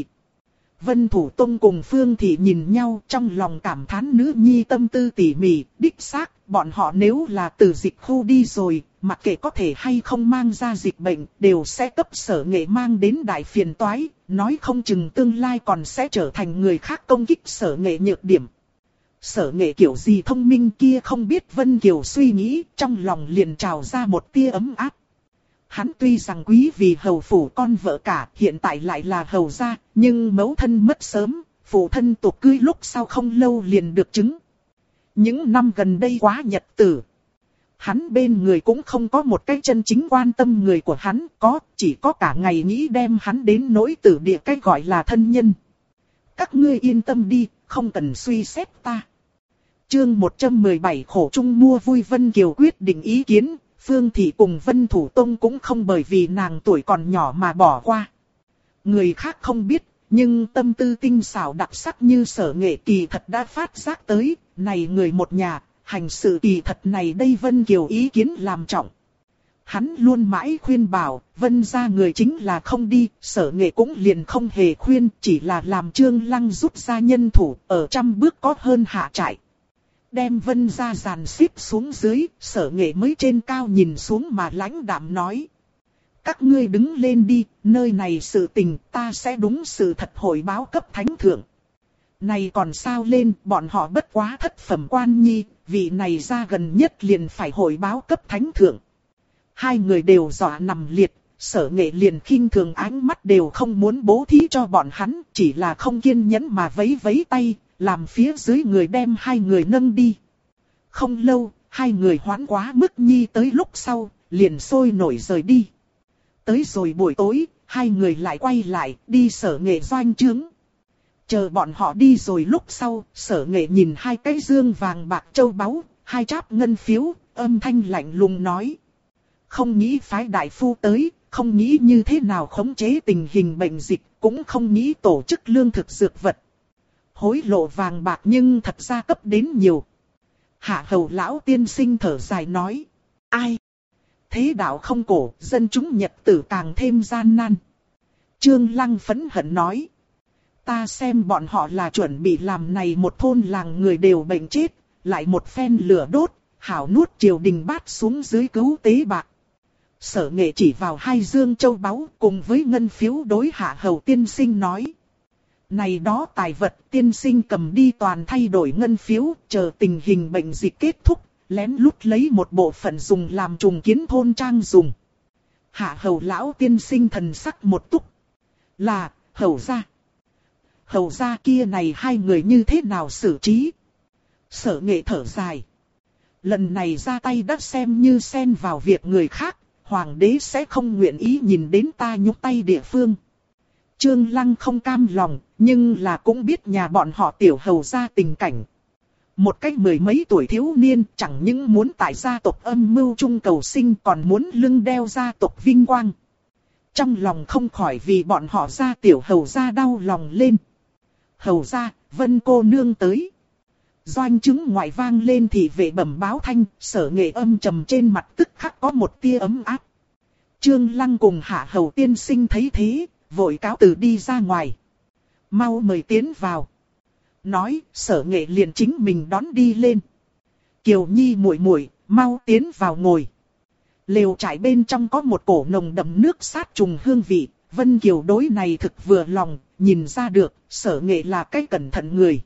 Vân Thủ Tông cùng Phương Thị nhìn nhau, trong lòng cảm thán nữ nhi tâm tư tỉ mỉ, đích xác, bọn họ nếu là từ dịch khu đi rồi, mặc kệ có thể hay không mang ra dịch bệnh, đều sẽ cấp Sở Nghệ mang đến đại phiền toái, nói không chừng tương lai còn sẽ trở thành người khác công kích Sở Nghệ nhược điểm. Sở Nghệ kiểu gì thông minh kia không biết Vân Kiều suy nghĩ, trong lòng liền trào ra một tia ấm áp. Hắn tuy rằng quý vì hầu phủ con vợ cả, hiện tại lại là hầu gia, nhưng mẫu thân mất sớm, phụ thân tục cưới lúc sau không lâu liền được chứng. Những năm gần đây quá nhật tử. Hắn bên người cũng không có một cái chân chính quan tâm người của hắn, chỉ có cả ngày nghĩ đem hắn đến nỗi tử địa cái gọi là thân nhân. Các ngươi yên tâm đi, không cần suy xét ta. Chương 117 khổ chung mua vui. Vân Kiều quyết định ý kiến, Phương Thị cùng Vân Thủ Tông cũng không bởi vì nàng tuổi còn nhỏ mà bỏ qua. Người khác không biết, nhưng tâm tư tinh xảo đặc sắc như Sở Nghệ kỳ thật đã phát giác tới, này người một nhà, hành sự kỳ thật này đây Vân Kiều ý kiến làm trọng. Hắn luôn mãi khuyên bảo, Vân gia người chính là không đi, Sở Nghệ cũng liền không hề khuyên, chỉ là làm Trương Lăng rút ra nhân thủ, ở 100 bước có hơn hạ trại. Đem Vân gia dàn xếp xuống dưới, Sở Nghệ mới trên cao nhìn xuống mà lãnh đạm nói. Các ngươi đứng lên đi, nơi này sự tình ta sẽ đúng sự thật hồi báo cấp thánh thượng. Này còn sao lên, bọn họ bất quá thất phẩm quan nhi, vị này ra gần nhất liền phải hồi báo cấp thánh thượng. Hai người đều dọa nằm liệt, Sở Nghệ liền khinh thường ánh mắt đều không muốn bố thí cho bọn hắn, chỉ là không kiên nhẫn mà vẫy tay, làm phía dưới người đem hai người nâng đi. Không lâu, hai người hoãn quá mức nhi tới lúc sau, liền sôi nổi rời đi. Tới rồi buổi tối, hai người lại quay lại, đi Sở Nghệ doanh trướng. Chờ bọn họ đi rồi lúc sau, Sở Nghệ nhìn hai cái dương vàng bạc châu báu, hai cháp ngân phiếu, âm thanh lạnh lùng nói. Không nghĩ phái đại phu tới, không nghĩ như thế nào khống chế tình hình bệnh dịch, cũng không nghĩ tổ chức lương thực dược vật. Hối lộ vàng bạc nhưng thật ra cấp đến nhiều. Hạ hầu lão tiên sinh thở dài nói. Ai? Thế đạo không cổ, dân chúng nhật tử càng thêm gian nan. Trương Lăng phẫn hận nói. Ta xem bọn họ là chuẩn bị làm này một thôn làng người đều bệnh chết, lại một phen lửa đốt, hảo nuốt triều đình bát xuống dưới cứu tế bạc. Sở Nghệ chỉ vào hai dương châu báu cùng với ngân phiếu đối hạ hầu tiên sinh nói. Này đó tài vật tiên sinh cầm đi toàn thay đổi ngân phiếu, chờ tình hình bệnh dịch kết thúc, lén lút lấy một bộ phận dùng làm trùng kiến thôn trang dùng. Hạ hầu lão tiên sinh thần sắc một túc. Là, hầu gia. Hầu gia kia này hai người như thế nào xử trí? Sở Nghệ thở dài. Lần này ra tay đã xem như xen vào việc người khác, hoàng đế sẽ không nguyện ý nhìn đến ta nhúc tay địa phương. Trương Lăng không cam lòng, nhưng là cũng biết nhà bọn họ tiểu hầu gia tình cảnh. Một cách 10 mấy tuổi thiếu niên chẳng những muốn tại gia tộc âm mưu trung cầu sinh còn muốn lưng đeo gia tộc vinh quang. Trong lòng không khỏi vì bọn họ gia tiểu hầu gia đau lòng lên. Hầu gia, Vân cô nương tới. Doanh chứng ngoại vang lên thì vệ bẩm báo thanh, Sở Nghệ âm trầm trên mặt tức khắc có một tia ấm áp. Trương Lăng cùng Hạ Hầu tiên sinh thấy thế, vội cáo từ đi ra ngoài. Mau mời tiến vào. Nói, Sở Nghệ liền chính mình đón đi lên. Kiều Nhi muội muội, mau tiến vào ngồi. Lều trại bên trong có một cổ nồng đậm nước sát trùng hương vị, Vân Kiều đối này thực vừa lòng, nhìn ra được, Sở Nghệ là cái cẩn thận người.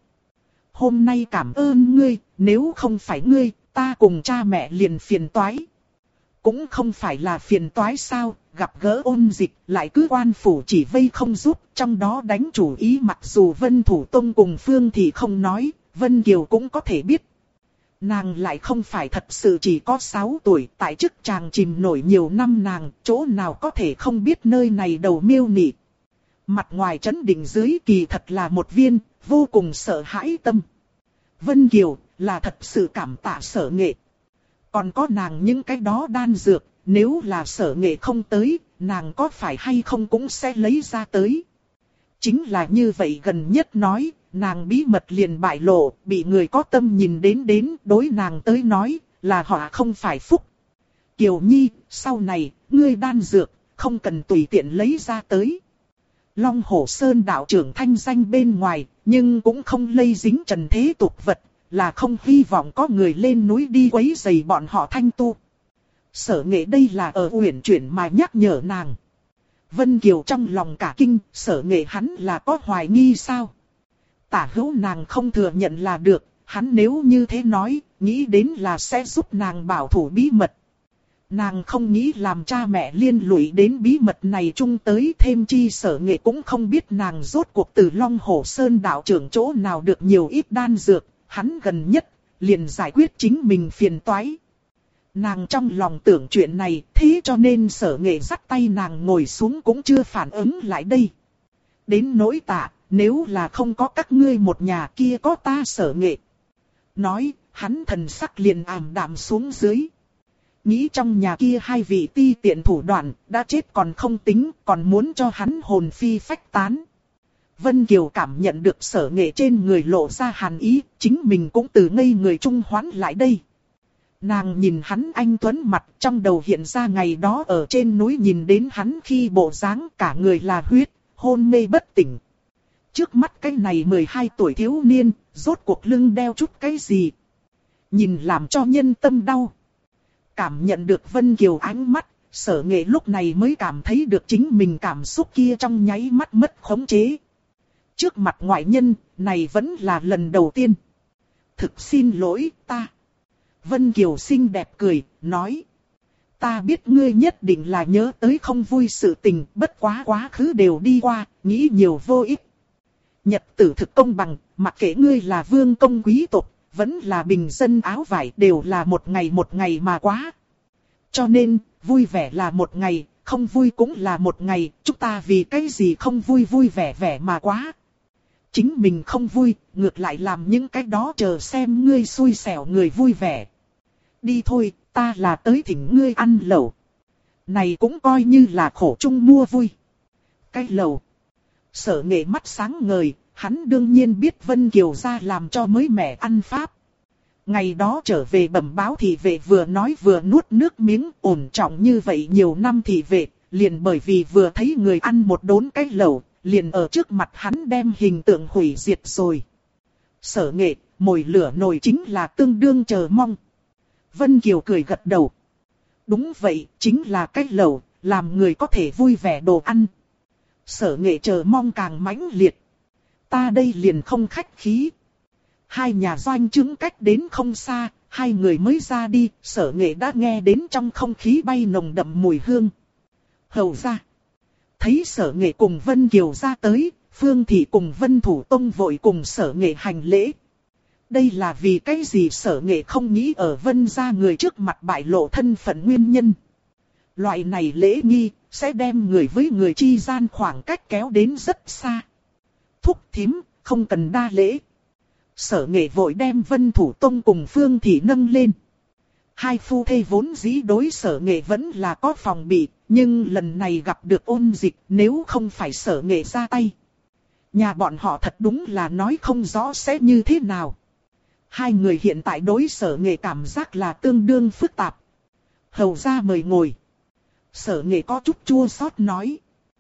Hôm nay cảm ơn ngươi, nếu không phải ngươi, ta cùng cha mẹ liền phiền toái. Cũng không phải là phiền toái sao, gặp gỡ ôn dịch, lại cứ quan phủ chỉ vây không giúp, trong đó đánh chủ ý mặc dù Vân Thủ Tông cùng Phương thì không nói, Vân Kiều cũng có thể biết. Nàng lại không phải thật sự chỉ có 6 tuổi, tại chức chàng chìm nổi nhiều năm nàng, chỗ nào có thể không biết nơi này đầu miêu nị. Mặt ngoài trấn định dưới kỳ thật là một viên, vô cùng sợ hãi tâm. Vân Kiều là thật sự cảm tạ Sở Nghệ. Còn có nàng những cái đó đan dược, nếu là Sở Nghệ không tới, nàng có phải hay không cũng sẽ lấy ra tới. Chính là như vậy gần nhất nói, nàng bí mật liền bại lộ, bị người có tâm nhìn đến đối nàng tới nói, là họ không phải phúc. Kiều Nhi, sau này, ngươi đan dược, không cần tùy tiện lấy ra tới. Long Hổ Sơn đạo trưởng thanh danh bên ngoài, nhưng cũng không lây dính trần thế tục vật, là không hy vọng có người lên núi đi quấy rầy bọn họ thanh tu. Sở Nghệ đây là ở uyển chuyển mà nhắc nhở nàng. Vân Kiều trong lòng cả kinh, Sở Nghệ hắn là có hoài nghi sao? Tả hữu nàng không thừa nhận là được, hắn nếu như thế nói, nghĩ đến là sẽ giúp nàng bảo thủ bí mật. Nàng không nghĩ làm cha mẹ liên lụy đến bí mật này chung tới, thêm chi Sở Nghệ cũng không biết nàng rốt cuộc từ Long Hổ Sơn đạo trưởng chỗ nào được nhiều ít đan dược, hắn gần nhất liền giải quyết chính mình phiền toái. Nàng trong lòng tưởng chuyện này, thế cho nên Sở Nghệ dắt tay nàng ngồi xuống cũng chưa phản ứng lại đây. Đến nỗi tạ, nếu là không có các ngươi một nhà kia có ta Sở Nghệ. Nói, hắn thần sắc liền ảm đạm xuống dưới. Nghĩ trong nhà kia hai vị ti tiện thủ đoạn, đã chết còn không tính, còn muốn cho hắn hồn phi phách tán. Vân Kiều cảm nhận được Sở Nghệ trên người lộ ra hàn ý, chính mình cũng từ ngây người trung hoán lại đây. Nàng nhìn hắn anh tuấn mặt, trong đầu hiện ra ngày đó ở trên núi nhìn đến hắn khi bộ dáng cả người là huyết, hôn mê bất tỉnh. Trước mắt cái này 12 tuổi thiếu niên, rốt cuộc lưng đeo chút cái gì? Nhìn làm cho nhân tâm đau. Cảm nhận được Vân Kiều ánh mắt, Sở Nghệ lúc này mới cảm thấy được chính mình cảm xúc kia trong nháy mắt mất khống chế. Trước mặt ngoại nhân, này vẫn là lần đầu tiên. Thực xin lỗi ta. Vân Kiều xinh đẹp cười, nói. Ta biết ngươi nhất định là nhớ tới không vui sự tình, bất quá quá khứ đều đi qua, nghĩ nhiều vô ích. Nhật tử thực công bằng, mặc kệ ngươi là vương công quý tộc, vẫn là bình dân áo vải đều là một ngày mà quá. Cho nên, vui vẻ là một ngày, không vui cũng là một ngày, chúng ta vì cái gì không vui vui vẻ vẻ mà quá. Chính mình không vui, ngược lại làm những cái đó chờ xem ngươi xui xẻo người vui vẻ. Đi thôi, ta là tới thỉnh ngươi ăn lẩu. Này cũng coi như là khổ chung mua vui. Cái lẩu. Sở Nghệ mắt sáng ngời, hắn đương nhiên biết Vân Kiều ra làm cho mới mẻ ăn pháp. Ngày đó trở về bẩm báo thị vệ vừa nói vừa nuốt nước miếng, ổn trọng như vậy nhiều năm thị vệ, liền bởi vì vừa thấy người ăn một đốn cái lẩu, liền ở trước mặt hắn đem hình tượng hủy diệt rồi. Sở Nghệ, mồi lửa nồi chính là tương đương chờ mong. Vân Kiều cười gật đầu. Đúng vậy, chính là cái lẩu, làm người có thể vui vẻ đồ ăn. Sở Nghệ chờ mong càng mãnh liệt. Ta đây liền không khách khí. Hai nhà doanh chứng cách đến không xa, hai người mới ra đi, Sở Nghệ đã nghe đến trong không khí bay nồng đậm mùi hương. Hầu ra. Thấy Sở Nghệ cùng Vân Kiều ra tới, Phương Thị cùng Vân Thủ Tông vội cùng Sở Nghệ hành lễ. Đây là vì cái gì Sở Nghệ không nghĩ ở Vân gia người trước mặt bại lộ thân phận nguyên nhân. Loại này lễ nghi, sẽ đem người với người chi gian khoảng cách kéo đến rất xa. Thúc thím, không cần đa lễ. Sở Nghệ vội đem Vân Thủ Tông cùng Phương Thị nâng lên. Hai phu thê vốn dĩ đối Sở Nghệ vẫn là có phòng bị, nhưng lần này gặp được ôn dịch, nếu không phải Sở Nghệ ra tay. Nhà bọn họ thật đúng là nói không rõ sẽ như thế nào. Hai người hiện tại đối Sở Nghệ cảm giác là tương đương phức tạp. Hầu ra mời ngồi. Sở Nghệ có chút chua xót nói.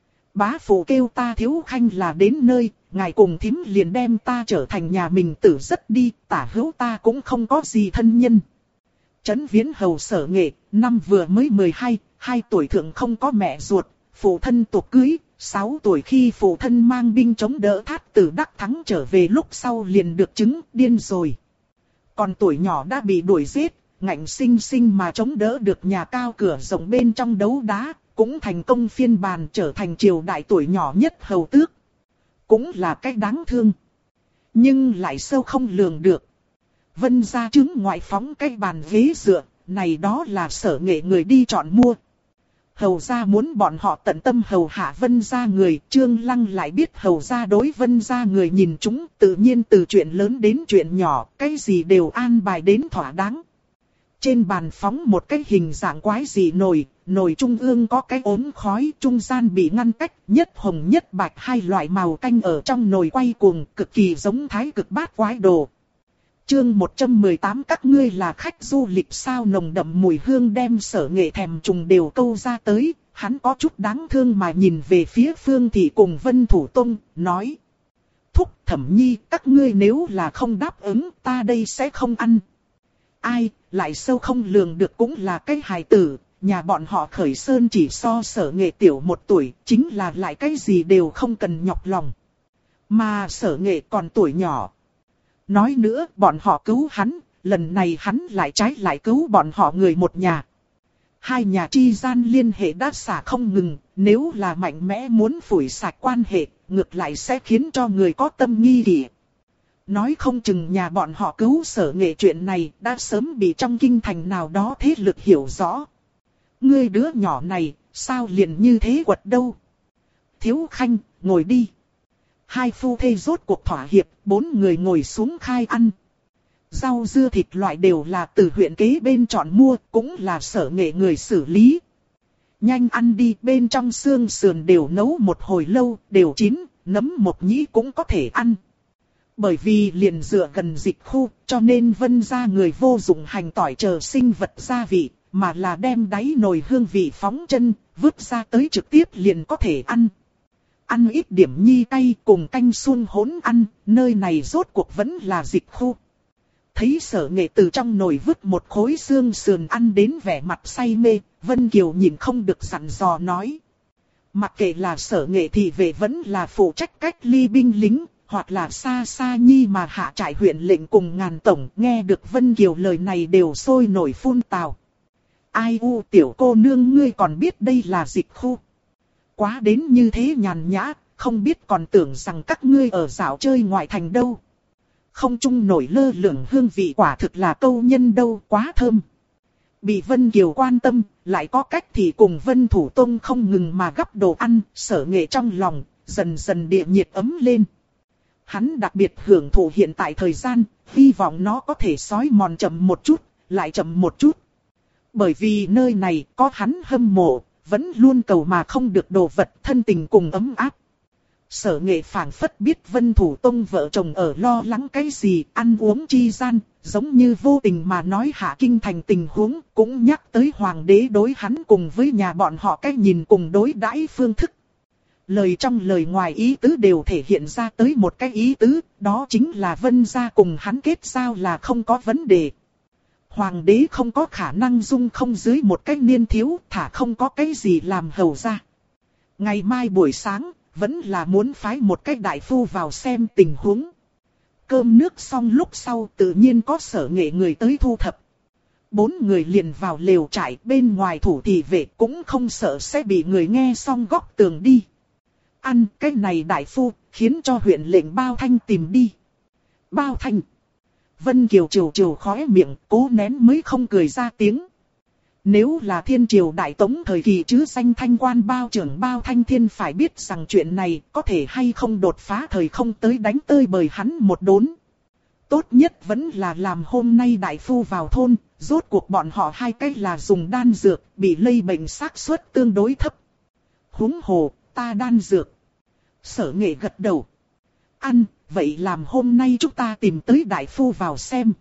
Bá phụ kêu ta Thiếu Khanh là đến nơi, ngài cùng thím liền đem ta trở thành nhà mình tử rất đi, tả hữu ta cũng không có gì thân nhân. Trấn Viễn hầu Sở Nghệ, năm vừa mới 12, 2 tuổi thượng không có mẹ ruột, phụ thân tục cưới, 6 tuổi khi phụ thân mang binh chống đỡ Thát Tử đắc thắng trở về lúc sau liền được chứng điên rồi. Còn tuổi nhỏ đã bị đuổi giết, ngạnh sinh sinh mà chống đỡ được nhà cao cửa rộng bên trong đấu đá, cũng thành công phiên bản trở thành triều đại tuổi nhỏ nhất hầu tước. Cũng là cách đáng thương. Nhưng lại sâu không lường được. Vân gia chứng ngoại phóng cái bàn ghế dựa, này đó là Sở Nghệ người đi chọn mua. Hầu gia muốn bọn họ tận tâm hầu hạ Vân gia người, Trương Lăng lại biết hầu gia đối Vân gia người nhìn chúng, tự nhiên từ chuyện lớn đến chuyện nhỏ, cái gì đều an bài đến thỏa đáng. Trên bàn phóng một cái hình dạng quái dị nồi, nồi trung ương có cái ốm khói, trung gian bị ngăn cách, nhất hồng nhất bạch hai loại màu canh ở trong nồi quay cuồng, cực kỳ giống thái cực bát quái đồ. Chương 118 các ngươi là khách du lịch sao, nồng đậm mùi hương đem Sở Nghệ thèm trùng đều câu ra tới, hắn có chút đáng thương mà nhìn về phía Phương Thị cùng Vân Thủ Tông, nói. Thúc Thẩm Nhi, các ngươi nếu là không đáp ứng, ta đây sẽ không ăn. Ai, lại sâu không lường được cũng là cái hài tử, nhà bọn họ Khởi Sơn chỉ so Sở Nghệ tiểu 1 tuổi, chính là lại cái gì đều không cần nhọc lòng. Mà Sở Nghệ còn tuổi nhỏ. Nói nữa, bọn họ cứu hắn, lần này hắn lại trái lại cứu bọn họ người một nhà. Hai nhà chi gian liên hệ đã xả không ngừng, nếu là mạnh mẽ muốn phủi sạch quan hệ, ngược lại sẽ khiến cho người có tâm nghi kỵ. Nói không chừng nhà bọn họ cứu Sở Nghệ chuyện này đã sớm bị trong kinh thành nào đó thế lực hiểu rõ. Ngươi đứa nhỏ này, sao liền như thế quật đâu? Thiếu Khanh, ngồi đi. Hai phu thê rốt cuộc thỏa hiệp, 4 người ngồi xuống khai ăn. Rau dưa thịt loại đều là từ huyện kế bên chọn mua, cũng là Sở Nghệ người xử lý. Nhanh ăn đi, bên trong xương sườn đều nấu một hồi lâu, đều chín, nấm một nhĩ cũng có thể ăn. Bởi vì liền dựa gần dịch khu, cho nên Vân gia người vô dụng hành tỏi chờ sinh vật gia vị, mà là đem đáy nồi hương vị phóng chân, vứt ra tới trực tiếp liền có thể ăn. Ăn ít điểm nhi cay cùng canh suông hỗn ăn, nơi này rốt cuộc vẫn là dịch khu. Thấy Sở Nghệ từ trong nồi vứt một khối xương sườn ăn đến vẻ mặt say mê, Vân Kiều nhìn không được dặn dò nói. Mặc kệ là Sở Nghệ thì về vẫn là phụ trách cách ly binh lính, hoặc là xa xa nhi mà hạ trại huyện lệnh cùng ngàn tổng, nghe được Vân Kiều lời này đều sôi nổi phun tào. Ai u tiểu cô nương ngươi còn biết đây là dịch khu. Quá đến như thế nhàn nhã, không biết còn tưởng rằng các ngươi ở dạo chơi ngoại thành đâu. Không trung nổi lơ lửng hương vị quả thực là câu nhân đâu, quá thơm. Bị Vân Kiều quan tâm, lại có cách thì cùng Vân Thủ Tông không ngừng mà gắp đồ ăn, Sở Nghệ trong lòng, dần dần địa nhiệt ấm lên. Hắn đặc biệt hưởng thụ hiện tại thời gian, hy vọng nó có thể xói mòn chậm một chút, lại chậm một chút. Bởi vì nơi này có hắn hâm mộ, vẫn luôn cầu mà không được đồ vật, thân tình cùng ấm áp. Sở Nghệ phảng phất biết Vân Thủ Tông vợ chồng ở lo lắng cái gì, ăn uống chi gian, giống như vô tình mà nói hạ kinh thành tình huống, cũng nhắc tới hoàng đế đối hắn cùng với nhà bọn họ cái nhìn cùng đối đãi phương thức. Lời trong lời ngoài ý tứ đều thể hiện ra tới một cái ý tứ, đó chính là Vân gia cùng hắn kết giao là không có vấn đề. Hoàng đế không có khả năng dung không dưới một cái niên thiếu, thả không có cái gì làm hầu ra. Ngày mai buổi sáng, vẫn là muốn phái một cái đại phu vào xem tình huống. Cơm nước xong lúc sau tự nhiên có Sở Nghệ người tới thu thập. 4 người liền vào lều trại, bên ngoài thủ thị vệ cũng không sợ sẽ bị người nghe xong góc tường đi. Ăn cái này đại phu, khiến cho huyện lệnh Bao Thanh tìm đi. Bao Thanh. Vân Kiều trừ khóe miệng, cố nén mới không cười ra tiếng. Nếu là thiên triều đại tống thời kỳ chứ danh thanh quan bao trưởng Bao Thanh Thiên phải biết rằng chuyện này có thể hay không đột phá thời không tới đánh tơi bời hắn một đốn. tốt nhất vẫn là làm hôm nay đại phu vào thôn, rốt cuộc bọn họ hai cách là dùng đan dược, bị lây bệnh xác suất tương đối thấp. Huống hồ, ta đan dược. Sở Nghệ gật đầu. Ăn, vậy làm hôm nay chúng ta tìm tới đại phu vào xem.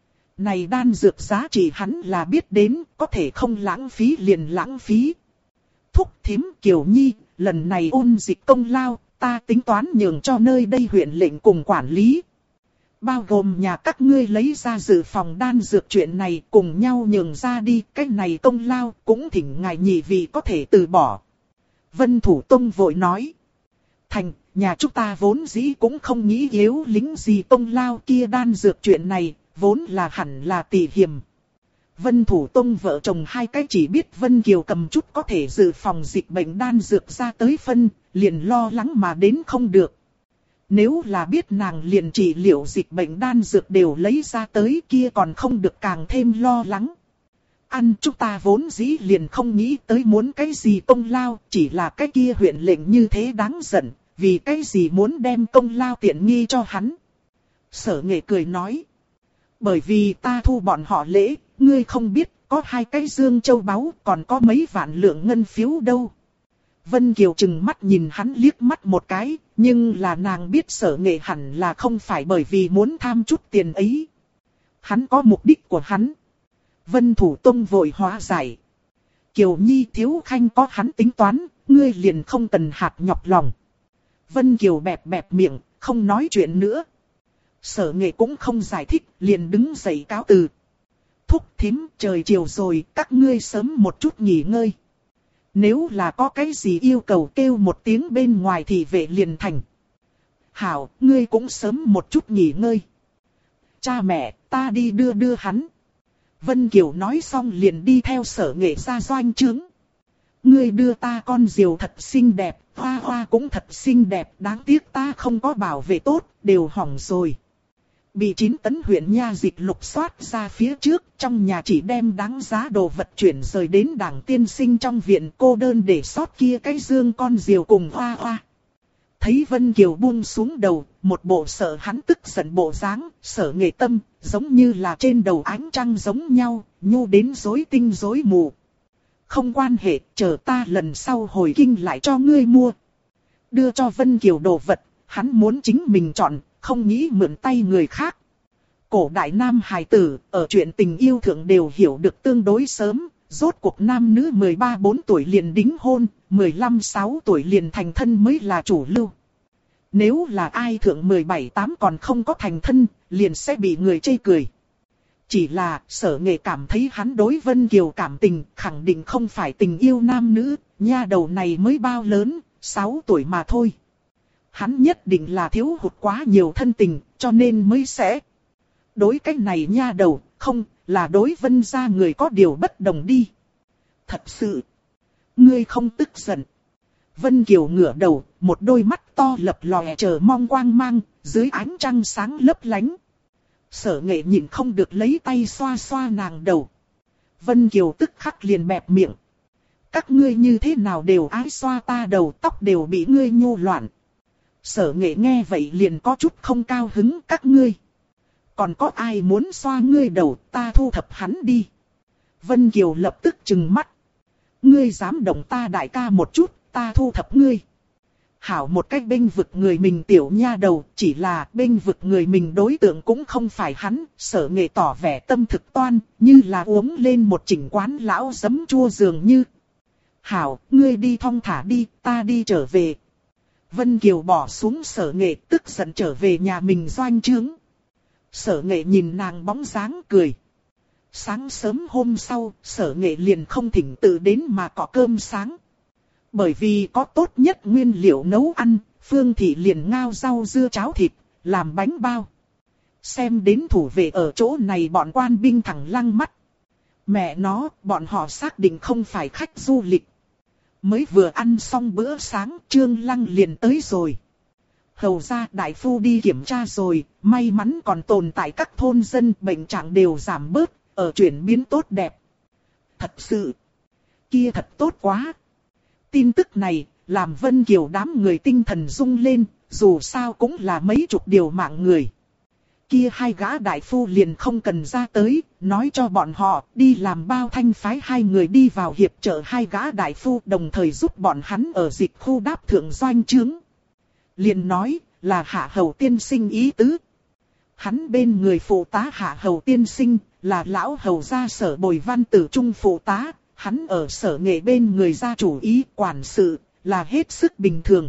Này đan dược giá trị hắn là biết đến, có thể không lãng phí liền lãng phí. Thúc thím Kiều Nhi, lần này ôn dịch công lao, ta tính toán nhường cho nơi đây huyện lệnh cùng quản lý. Bao gồm nhà các ngươi lấy ra dự phòng đan dược chuyện này cùng nhau nhường ra đi, cái này công lao cũng thỉnh ngài nhị vị có thể từ bỏ. Vân Thủ Tông vội nói. Thành, nhà chúng ta vốn dĩ cũng không nghĩ yếu lính gì công lao kia đan dược chuyện này, vốn là hẳn là tỷ hiểm. Vân Thủ Tông vợ chồng hai cái chỉ biết Vân Kiều cầm chút có thể dự phòng dịch bệnh đan dược ra tới phân, liền lo lắng mà đến không được. Nếu là biết nàng liền trị liệu dịch bệnh đan dược đều lấy ra tới kia còn không được càng thêm lo lắng. Ăn chúng ta vốn dĩ liền không nghĩ tới muốn cái gì công lao, chỉ là cái kia huyện lệnh như thế đáng giận, vì cái gì muốn đem công lao tiện nghi cho hắn. Sở Nghệ cười nói. Bởi vì ta thu bọn họ lễ, ngươi không biết, có 2 cái dương châu báu, còn có mấy vạn lượng ngân phiếu đâu. Vân Kiều trừng mắt nhìn hắn liếc mắt một cái, nhưng là nàng biết Sở Nghệ hẳn là không phải bởi vì muốn tham chút tiền ấy. Hắn có mục đích của hắn. Vân Thủ Tông vội hóa giải. Kiều Nhi thiếu khanh có hắn tính toán, ngươi liền không cần hạt nhọc lòng. Vân Kiều bẹp bẹp miệng, không nói chuyện nữa. Sở Nghệ cũng không giải thích, liền đứng dậy cáo từ. Thúc thím, trời chiều rồi, các ngươi sớm một chút nghỉ ngơi. Nếu là có cái gì yêu cầu kêu một tiếng bên ngoài thì vệ liền thành. Hảo, ngươi cũng sớm một chút nghỉ ngơi. Cha mẹ, ta đi đưa hắn. Vân Kiều nói xong liền đi theo Sở Nghệ ra doanh trướng. Ngươi đưa ta con diều thật xinh đẹp, hoa hoa cũng thật xinh đẹp, đáng tiếc ta không có bảo vệ tốt, đều hỏng rồi. Bị 9 tấn huyện nha dịch lục soát ra phía trước, trong nhà chỉ đem đáng giá đồ vật chuyển rời đến Đảng tiên sinh trong viện, cô đơn để sót kia cái dương con diều cùng hoa hoa. Thấy Vân Kiều buông xuống đầu, một bộ sợ hắn tức giận bộ dáng, Sở Nghệ tâm, giống như là trên đầu ánh trăng giống nhau, nhu đến rối tinh rối mù. Không quan hệ, chờ ta lần sau hồi kinh lại cho ngươi mua. Đưa cho Vân Kiều đồ vật, hắn muốn chính mình chọn, không nghĩ mượn tay người khác. Cổ đại nam hài tử, ở chuyện tình yêu thượng đều hiểu được tương đối sớm, rốt cuộc nam nữ 13-14 tuổi liền đính hôn, 15-6 tuổi liền thành thân mới là chủ lưu. Nếu là ai thượng 17-8 còn không có thành thân, liền sẽ bị người chê cười. Chỉ là Sở Nghệ cảm thấy hắn đối Vân Kiều cảm tình khẳng định không phải tình yêu nam nữ, nha đầu này mới bao lớn, 6 tuổi mà thôi. Hắn nhất định là thiếu hụt quá nhiều thân tình, cho nên mới sẽ. Đối cái này nha đầu, không, là đối Vân gia người có điều bất đồng đi. Thật sự, ngươi không tức giận. Vân Kiều ngửa đầu, một đôi mắt to lập lòe chờ mong quang mang, dưới ánh trăng sáng lấp lánh. Sở Nghệ nhìn không được lấy tay xoa xoa nàng đầu. Vân Kiều tức khắc liền bẹp miệng. Các ngươi như thế nào đều ái xoa ta đầu, tóc đều bị ngươi nhu loạn. Sở Nghệ nghe vậy liền có chút không cao hứng. Các ngươi, còn có ai muốn xoa ngươi đầu, ta thu thập hắn đi. Vân Kiều lập tức trừng mắt. Ngươi dám động ta đại ca một chút, ta thu thập ngươi. Hảo một cách bênh vực người mình tiểu nha đầu, chỉ là bênh vực người mình đối tượng cũng không phải hắn. Sở Nghệ tỏ vẻ tâm thực toan, như là uống lên một chỉnh quán lão giấm chua dường như. Hảo, ngươi đi thong thả đi, ta đi trở về. Vân Kiều bỏ xuống Sở Nghệ, tức giận trở về nhà mình doanh trướng. Sở Nghệ nhìn nàng bóng dáng cười. Sáng sớm hôm sau, Sở Nghệ liền không thỉnh tự đến mà có cơm sáng. Bởi vì có tốt nhất nguyên liệu nấu ăn, Phương Thị liền ngao rau dưa cháo thịt, làm bánh bao. Xem đến thủ vệ ở chỗ này bọn quan binh thẳng lăng mắt. Mẹ nó, bọn họ xác định không phải khách du lịch. Mới vừa ăn xong bữa sáng, Trương Lăng liền tới rồi. Hầu ra đại phu đi kiểm tra rồi, may mắn còn tồn tại các thôn dân bệnh trạng đều giảm bớt, ở chuyển biến tốt đẹp. Thật sự, kia thật tốt quá. Tin tức này, làm Vân Kiều đám người tinh thần rung lên, dù sao cũng là mấy chục điều mạng người. kia hai gã đại phu liền không cần ra tới, nói cho bọn họ đi làm bao thanh phái hai người đi vào hiệp trợ hai gã đại phu, đồng thời giúp bọn hắn ở dịch khu đáp thượng doanh trướng. Liền nói là Hạ Hầu tiên sinh ý tứ. Hắn bên người phụ tá Hạ Hầu tiên sinh là lão hầu gia Sở Bồi Văn Tử trung phụ tá, hắn ở Sở Nghệ bên người gia chủ ý quản sự là hết sức bình thường.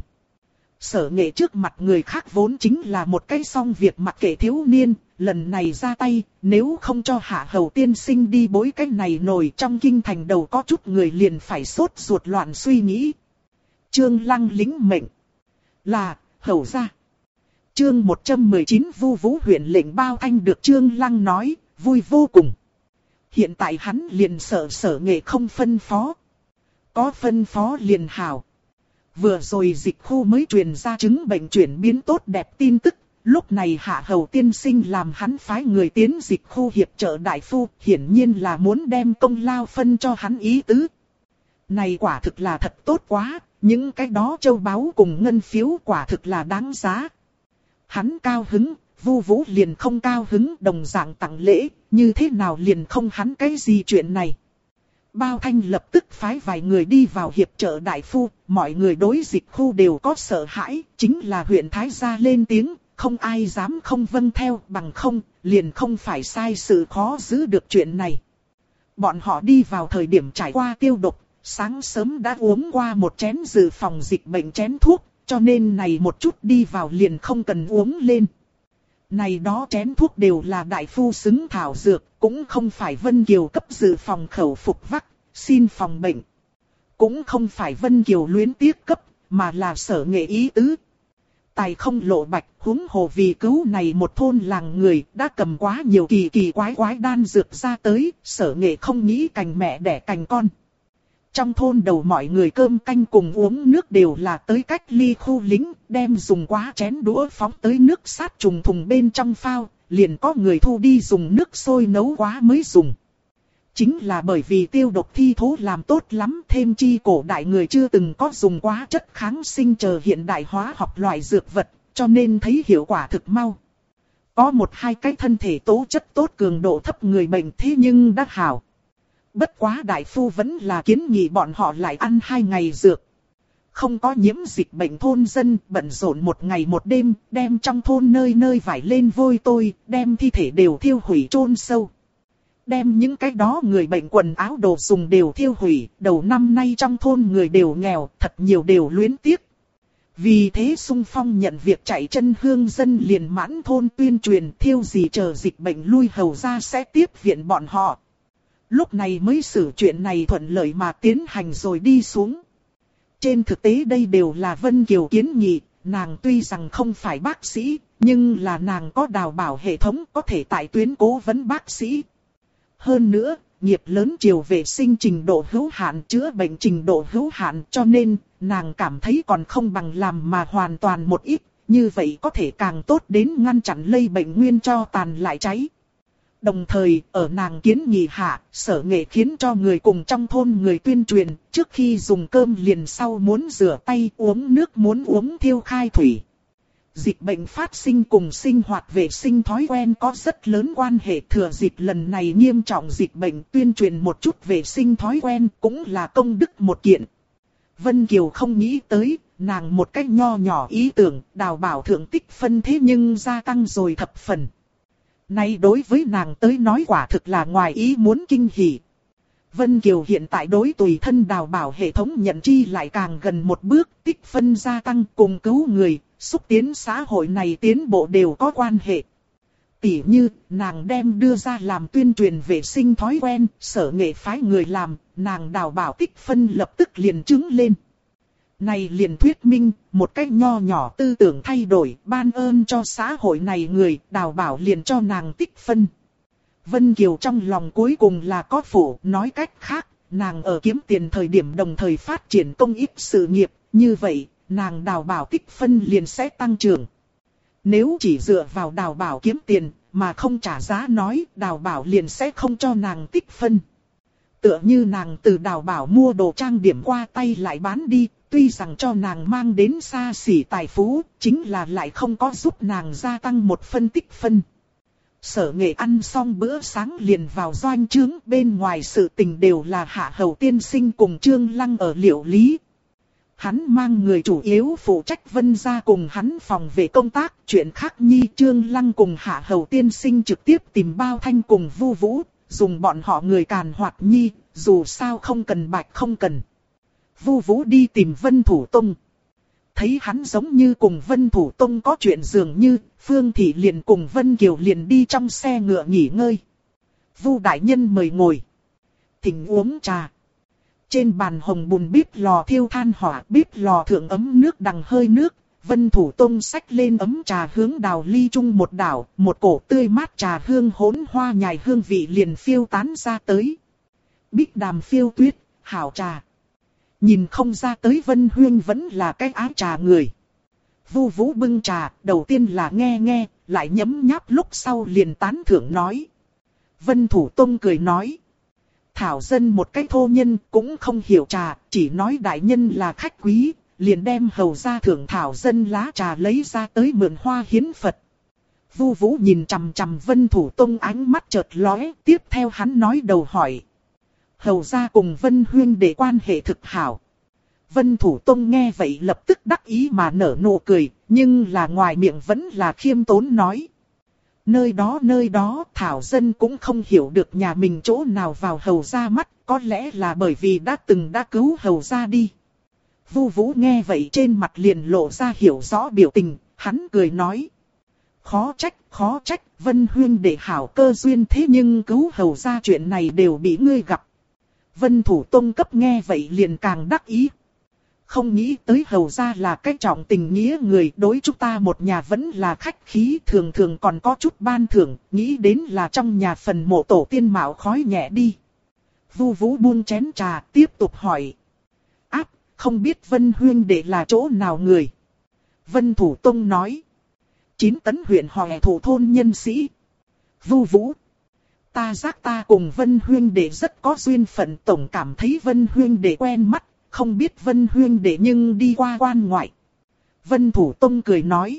Sở Nghệ trước mặt người khác vốn chính là một cái xong việc mặc kệ thiếu niên, lần này ra tay, nếu không cho Hạ Hầu tiên sinh đi bối cái này nổi, trong kinh thành đầu có chút người liền phải sốt ruột loạn suy nghĩ. Trương Lăng lính mệnh là hầu gia. Chương 119 Vu Vũ huyện lệnh bao thanh được Trương Lăng nói, vui vô cùng. Hiện tại hắn liền sợ Sở Nghệ không phân phó. Có phân phó liền hảo. Vừa rồi dịch khu mới truyền ra chứng bệnh chuyển biến tốt đẹp tin tức, lúc này Hạ Hầu tiên sinh làm hắn phái người tiến dịch khu hiệp trợ đại phu, hiển nhiên là muốn đem công lao phân cho hắn ý tứ. Này quả thực là thật tốt quá, những cái đó châu báu cùng ngân phiếu quả thực là đáng giá. Hắn cao hứng, Vu Vũ liền không cao hứng, đồng dạng tặng lễ, như thế nào liền không hắn cái gì chuyện này. Bao Thanh lập tức phái vài người đi vào hiệp trợ đại phu, mọi người đối dịch khu đều có sợ hãi, chính là huyện Thái gia lên tiếng, không ai dám không vâng theo, bằng không, liền không phải sai sự khó giữ được chuyện này. Bọn họ đi vào thời điểm trải qua tiêu độc, sáng sớm đã uống qua một chén dự phòng dịch bệnh chén thuốc, cho nên này một chút đi vào liền không cần uống lên. Này đó chén thuốc đều là đại phu xứng thảo dược, cũng không phải Vân Kiều cấp dự phòng khẩu phục vắc, xin phòng bệnh. Cũng không phải Vân Kiều luyến tiếc cấp, mà là Sở Nghệ ý tứ. Tài không lộ bạch, huống hồ vì cứu này một thôn làng người, đã cầm quá nhiều kỳ kỳ quái quái đan dược ra tới, Sở Nghệ không nghĩ cành mẹ đẻ cành con. Trong thôn đầu mọi người cơm canh cùng uống nước đều là tới cách ly khu lính, đem dùng quá chén đũa phóng tới nước sát trùng thùng bên trong phao, liền có người thu đi dùng nước sôi nấu quá mới dùng. Chính là bởi vì tiêu độc thi thố làm tốt lắm, thêm chi cổ đại người chưa từng có dùng quá chất kháng sinh chờ hiện đại hóa học loại dược vật, cho nên thấy hiệu quả thực mau. Có một hai cái thân thể tố chất tốt cường độ thấp người bệnh thế nhưng đã hảo. Bất quá đại phu vẫn là kiến nghị bọn họ lại ăn 2 ngày dược. Không có nhiễm dịch bệnh thôn dân bận rộn một ngày một đêm, đem trong thôn nơi nơi vải lên vôi tôi, đem thi thể đều thiêu hủy chôn sâu. Đem những cái đó người bệnh quần áo đồ dùng đều thiêu hủy, đầu năm nay trong thôn người đều nghèo, thật nhiều đều luyến tiếc. Vì thế xung phong nhận việc chạy chân hương dân liền mãn thôn tuyên truyền thiêu gì chờ dịch bệnh lui hầu ra sẽ tiếp viện bọn họ. Lúc này mới xử chuyện này thuận lợi mà tiến hành rồi đi xuống. Trên thực tế đây đều là Vân Kiều kiến nghị, nàng tuy rằng không phải bác sĩ, nhưng là nàng có đào bảo hệ thống có thể tại tuyến cố vấn bác sĩ. Hơn nữa, nghiệp lớn chiều vệ sinh trình độ hữu hạn, chữa bệnh trình độ hữu hạn, cho nên nàng cảm thấy còn không bằng làm mà hoàn toàn một ít, như vậy có thể càng tốt đến ngăn chặn lây bệnh nguyên cho tàn lại cháy. Đồng thời, ở nàng kiến nghị hạ, Sở Nghệ khiến cho người cùng trong thôn người tuyên truyền, trước khi dùng cơm liền sau muốn rửa tay, uống nước muốn uống thiêu khai thủy. Dịch bệnh phát sinh cùng sinh hoạt vệ sinh thói quen có rất lớn quan hệ, thừa dịp lần này nghiêm trọng dịch bệnh tuyên truyền một chút vệ sinh thói quen cũng là công đức một kiện. Vân Kiều không nghĩ tới, nàng một cách nho nhỏ ý tưởng, đào bảo thượng tích phân thế nhưng gia tăng rồi thập phần. Nay đối với nàng tới nói quả thực là ngoài ý muốn kinh hỉ. Vân Kiều hiện tại đối tùy thân đào bảo hệ thống nhận chi lại càng gần một bước, tích phân gia tăng cùng cứu người, xúc tiến xã hội này tiến bộ đều có quan hệ. Tỉ như, nàng đem đưa ra làm tuyên truyền vệ sinh thói quen, Sở Nghệ phái người làm, nàng đào bảo tích phân lập tức liền chứng lên. Này liền thuyết minh, một cách nho nhỏ tư tưởng thay đổi, ban ơn cho xã hội này người, đào bảo liền cho nàng tích phân. Vân Kiều trong lòng cuối cùng là có phủ, nói cách khác, nàng ở kiếm tiền thời điểm đồng thời phát triển công ích sự nghiệp, như vậy, nàng đào bảo tích phân liền sẽ tăng trưởng. Nếu chỉ dựa vào đào bảo kiếm tiền, mà không trả giá nói, đào bảo liền sẽ không cho nàng tích phân. Tựa như nàng từ đào bảo mua đồ trang điểm qua tay lại bán đi, tuy rằng cho nàng mang đến xa xỉ tài phú, chính là lại không có giúp nàng gia tăng một phân tích phân. Sở Nghệ ăn xong bữa sáng liền vào doanh trướng, bên ngoài sự tình đều là Hạ Hầu tiên sinh cùng Trương Lăng ở Liệu Lý. Hắn mang người chủ yếu phụ trách Vân gia cùng hắn phòng về công tác, chuyện khác nhi Trương Lăng cùng Hạ Hầu tiên sinh trực tiếp tìm Bao Thanh cùng Vu Vũ, dùng bọn họ người càn hoạt nhi, dù sao không cần bạch không cần. Vu Vũ đi tìm Vân Thủ Tông. Thấy hắn giống như cùng Vân Thủ Tông có chuyện dường như, Phương Thị liền cùng Vân Kiều liền đi trong xe ngựa nghỉ ngơi. Vu đại nhân mời ngồi. Thỉnh uống trà. Trên bàn hồng bùn bếp lò thiêu than hỏa, bếp lò thượng ấm nước đằng hơi nước. Vân Thủ Tông xách lên ấm trà hướng đào ly chung một đảo, một cổ tươi mát trà hương hỗn hoa nhài hương vị liền phiêu tán ra tới. Bích đàm phiêu tuyết, hảo trà. Nhìn không ra tới Vân Huyên vẫn là cái ái trà người. Vu Vũ bưng trà, đầu tiên là nghe, lại nhấm nháp lúc sau liền tán thưởng nói. Vân Thủ Tông cười nói. Thảo dân một cái thô nhân cũng không hiểu trà, chỉ nói đại nhân là khách quý, liền đem hầu ra thưởng thảo dân lá trà lấy ra tới mượn hoa hiến Phật. Vu Vũ nhìn chằm chằm Vân Thủ Tông ánh mắt chợt lóe, tiếp theo hắn nói đầu hỏi. Hầu ra cùng Vân Huyên để quan hệ thực hảo. Vân Thủ Tông nghe vậy lập tức đắc ý mà nở nụ cười, nhưng là ngoài miệng vẫn là khiêm tốn nói. Nơi đó thảo dân cũng không hiểu được nhà mình chỗ nào vào hầu ra mắt, có lẽ là bởi vì đã cứu hầu ra đi. Vu Vũ nghe vậy trên mặt liền lộ ra hiểu rõ biểu tình, hắn cười nói. Khó trách, Vân Huyên để hảo cơ duyên thế nhưng cứu hầu ra chuyện này đều bị ngươi gặp. Vân Thủ Tông cấp nghe vậy liền càng đắc ý. Không nghĩ tới hầu ra là cái trọng tình nghĩa người, đối chúng ta một nhà vẫn là khách khí, thường thường còn có chút ban thưởng, nghĩ đến là trong nhà phần mộ tổ tiên mạo khói nhẹ đi. Vu Vũ buông chén trà tiếp tục hỏi. Không biết Vân Huyên đệ là chỗ nào người? Vân Thủ Tông nói. 9 Tấn huyện Hoè Thủ thôn nhân sĩ. Vu Vũ. Ta giác ta cùng Vân Huyên đệ rất có duyên phận, tổng cảm thấy Vân Huyên đệ quen mắt, không biết Vân Huyên đệ nhưng đi qua quan ngoại. Vân Thủ Tông cười nói.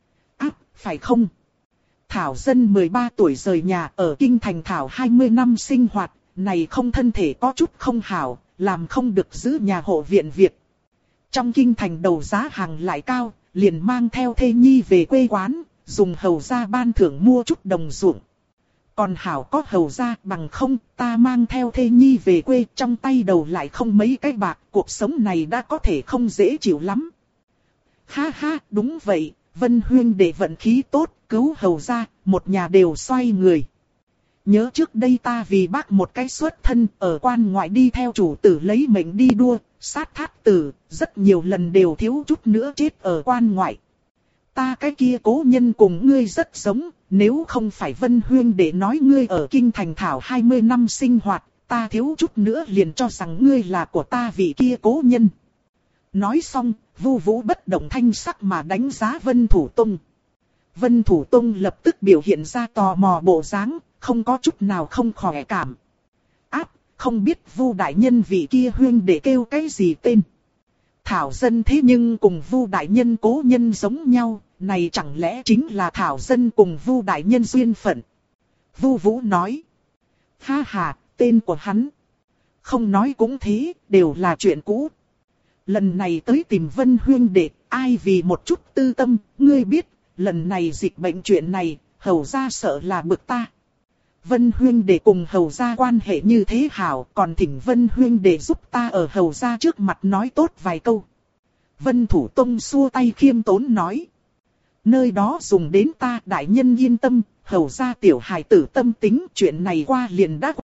Phải không? Thảo dân 13 tuổi rời nhà ở Kinh Thành Thảo 20 năm sinh hoạt, này không thân thể có chút không hảo, làm không được giữ nhà hộ viện việc. Trong Kinh Thành đầu giá hàng lại cao, liền mang theo thê nhi về quê quán, dùng hầu gia ban thưởng mua chút đồng ruộng. Còn hảo có hầu gia, bằng không ta mang theo thê nhi về quê, trong tay đầu lại không mấy cái bạc, cuộc sống này đã có thể không dễ chịu lắm. Ha ha, đúng vậy, Vân Huyên đệ vận khí tốt, cứu hầu gia, một nhà đều xoay người. Nhớ trước đây ta vì bác một cái xuất thân ở quan ngoại đi theo chủ tử lấy mệnh đi đua, sát thác tử, rất nhiều lần đều thiếu chút nữa chết ở quan ngoại. Ta cái kia cố nhân cùng ngươi rất giống, nếu không phải Vân Huyên để nói ngươi ở Kinh Thành Thảo 20 năm sinh hoạt, ta thiếu chút nữa liền cho rằng ngươi là của ta vị kia cố nhân. Nói xong, Vu Vũ bất động thanh sắc mà đánh giá Vân Thủ Tông. Vân Thủ Tông lập tức biểu hiện ra tò mò bộ dáng, không có chút nào không khỏe cảm. Không biết Vu đại nhân vị kia huyên để kêu cái gì tên. Thảo dân thế nhưng cùng Vu đại nhân cố nhân giống nhau, này chẳng lẽ chính là Thảo dân cùng Vu đại nhân duyên phận. Vu Vũ nói. Ha ha, tên của hắn. Không nói cũng thế, đều là chuyện cũ. Lần này tới tìm Vân huyên đệ, ai vì một chút tư tâm, ngươi biết, lần này dịch bệnh chuyện này, hầu ra sợ là bực ta. Vân Huyên đệ cùng hầu gia quan hệ như thế hảo, còn thỉnh Vân Huyên đệ giúp ta ở hầu gia trước mặt nói tốt vài câu. Vân Thủ Tông xua tay khiêm tốn nói. Nơi đó dùng đến ta, đại nhân yên tâm, hầu gia tiểu hài tử tâm tính, chuyện này qua liền đã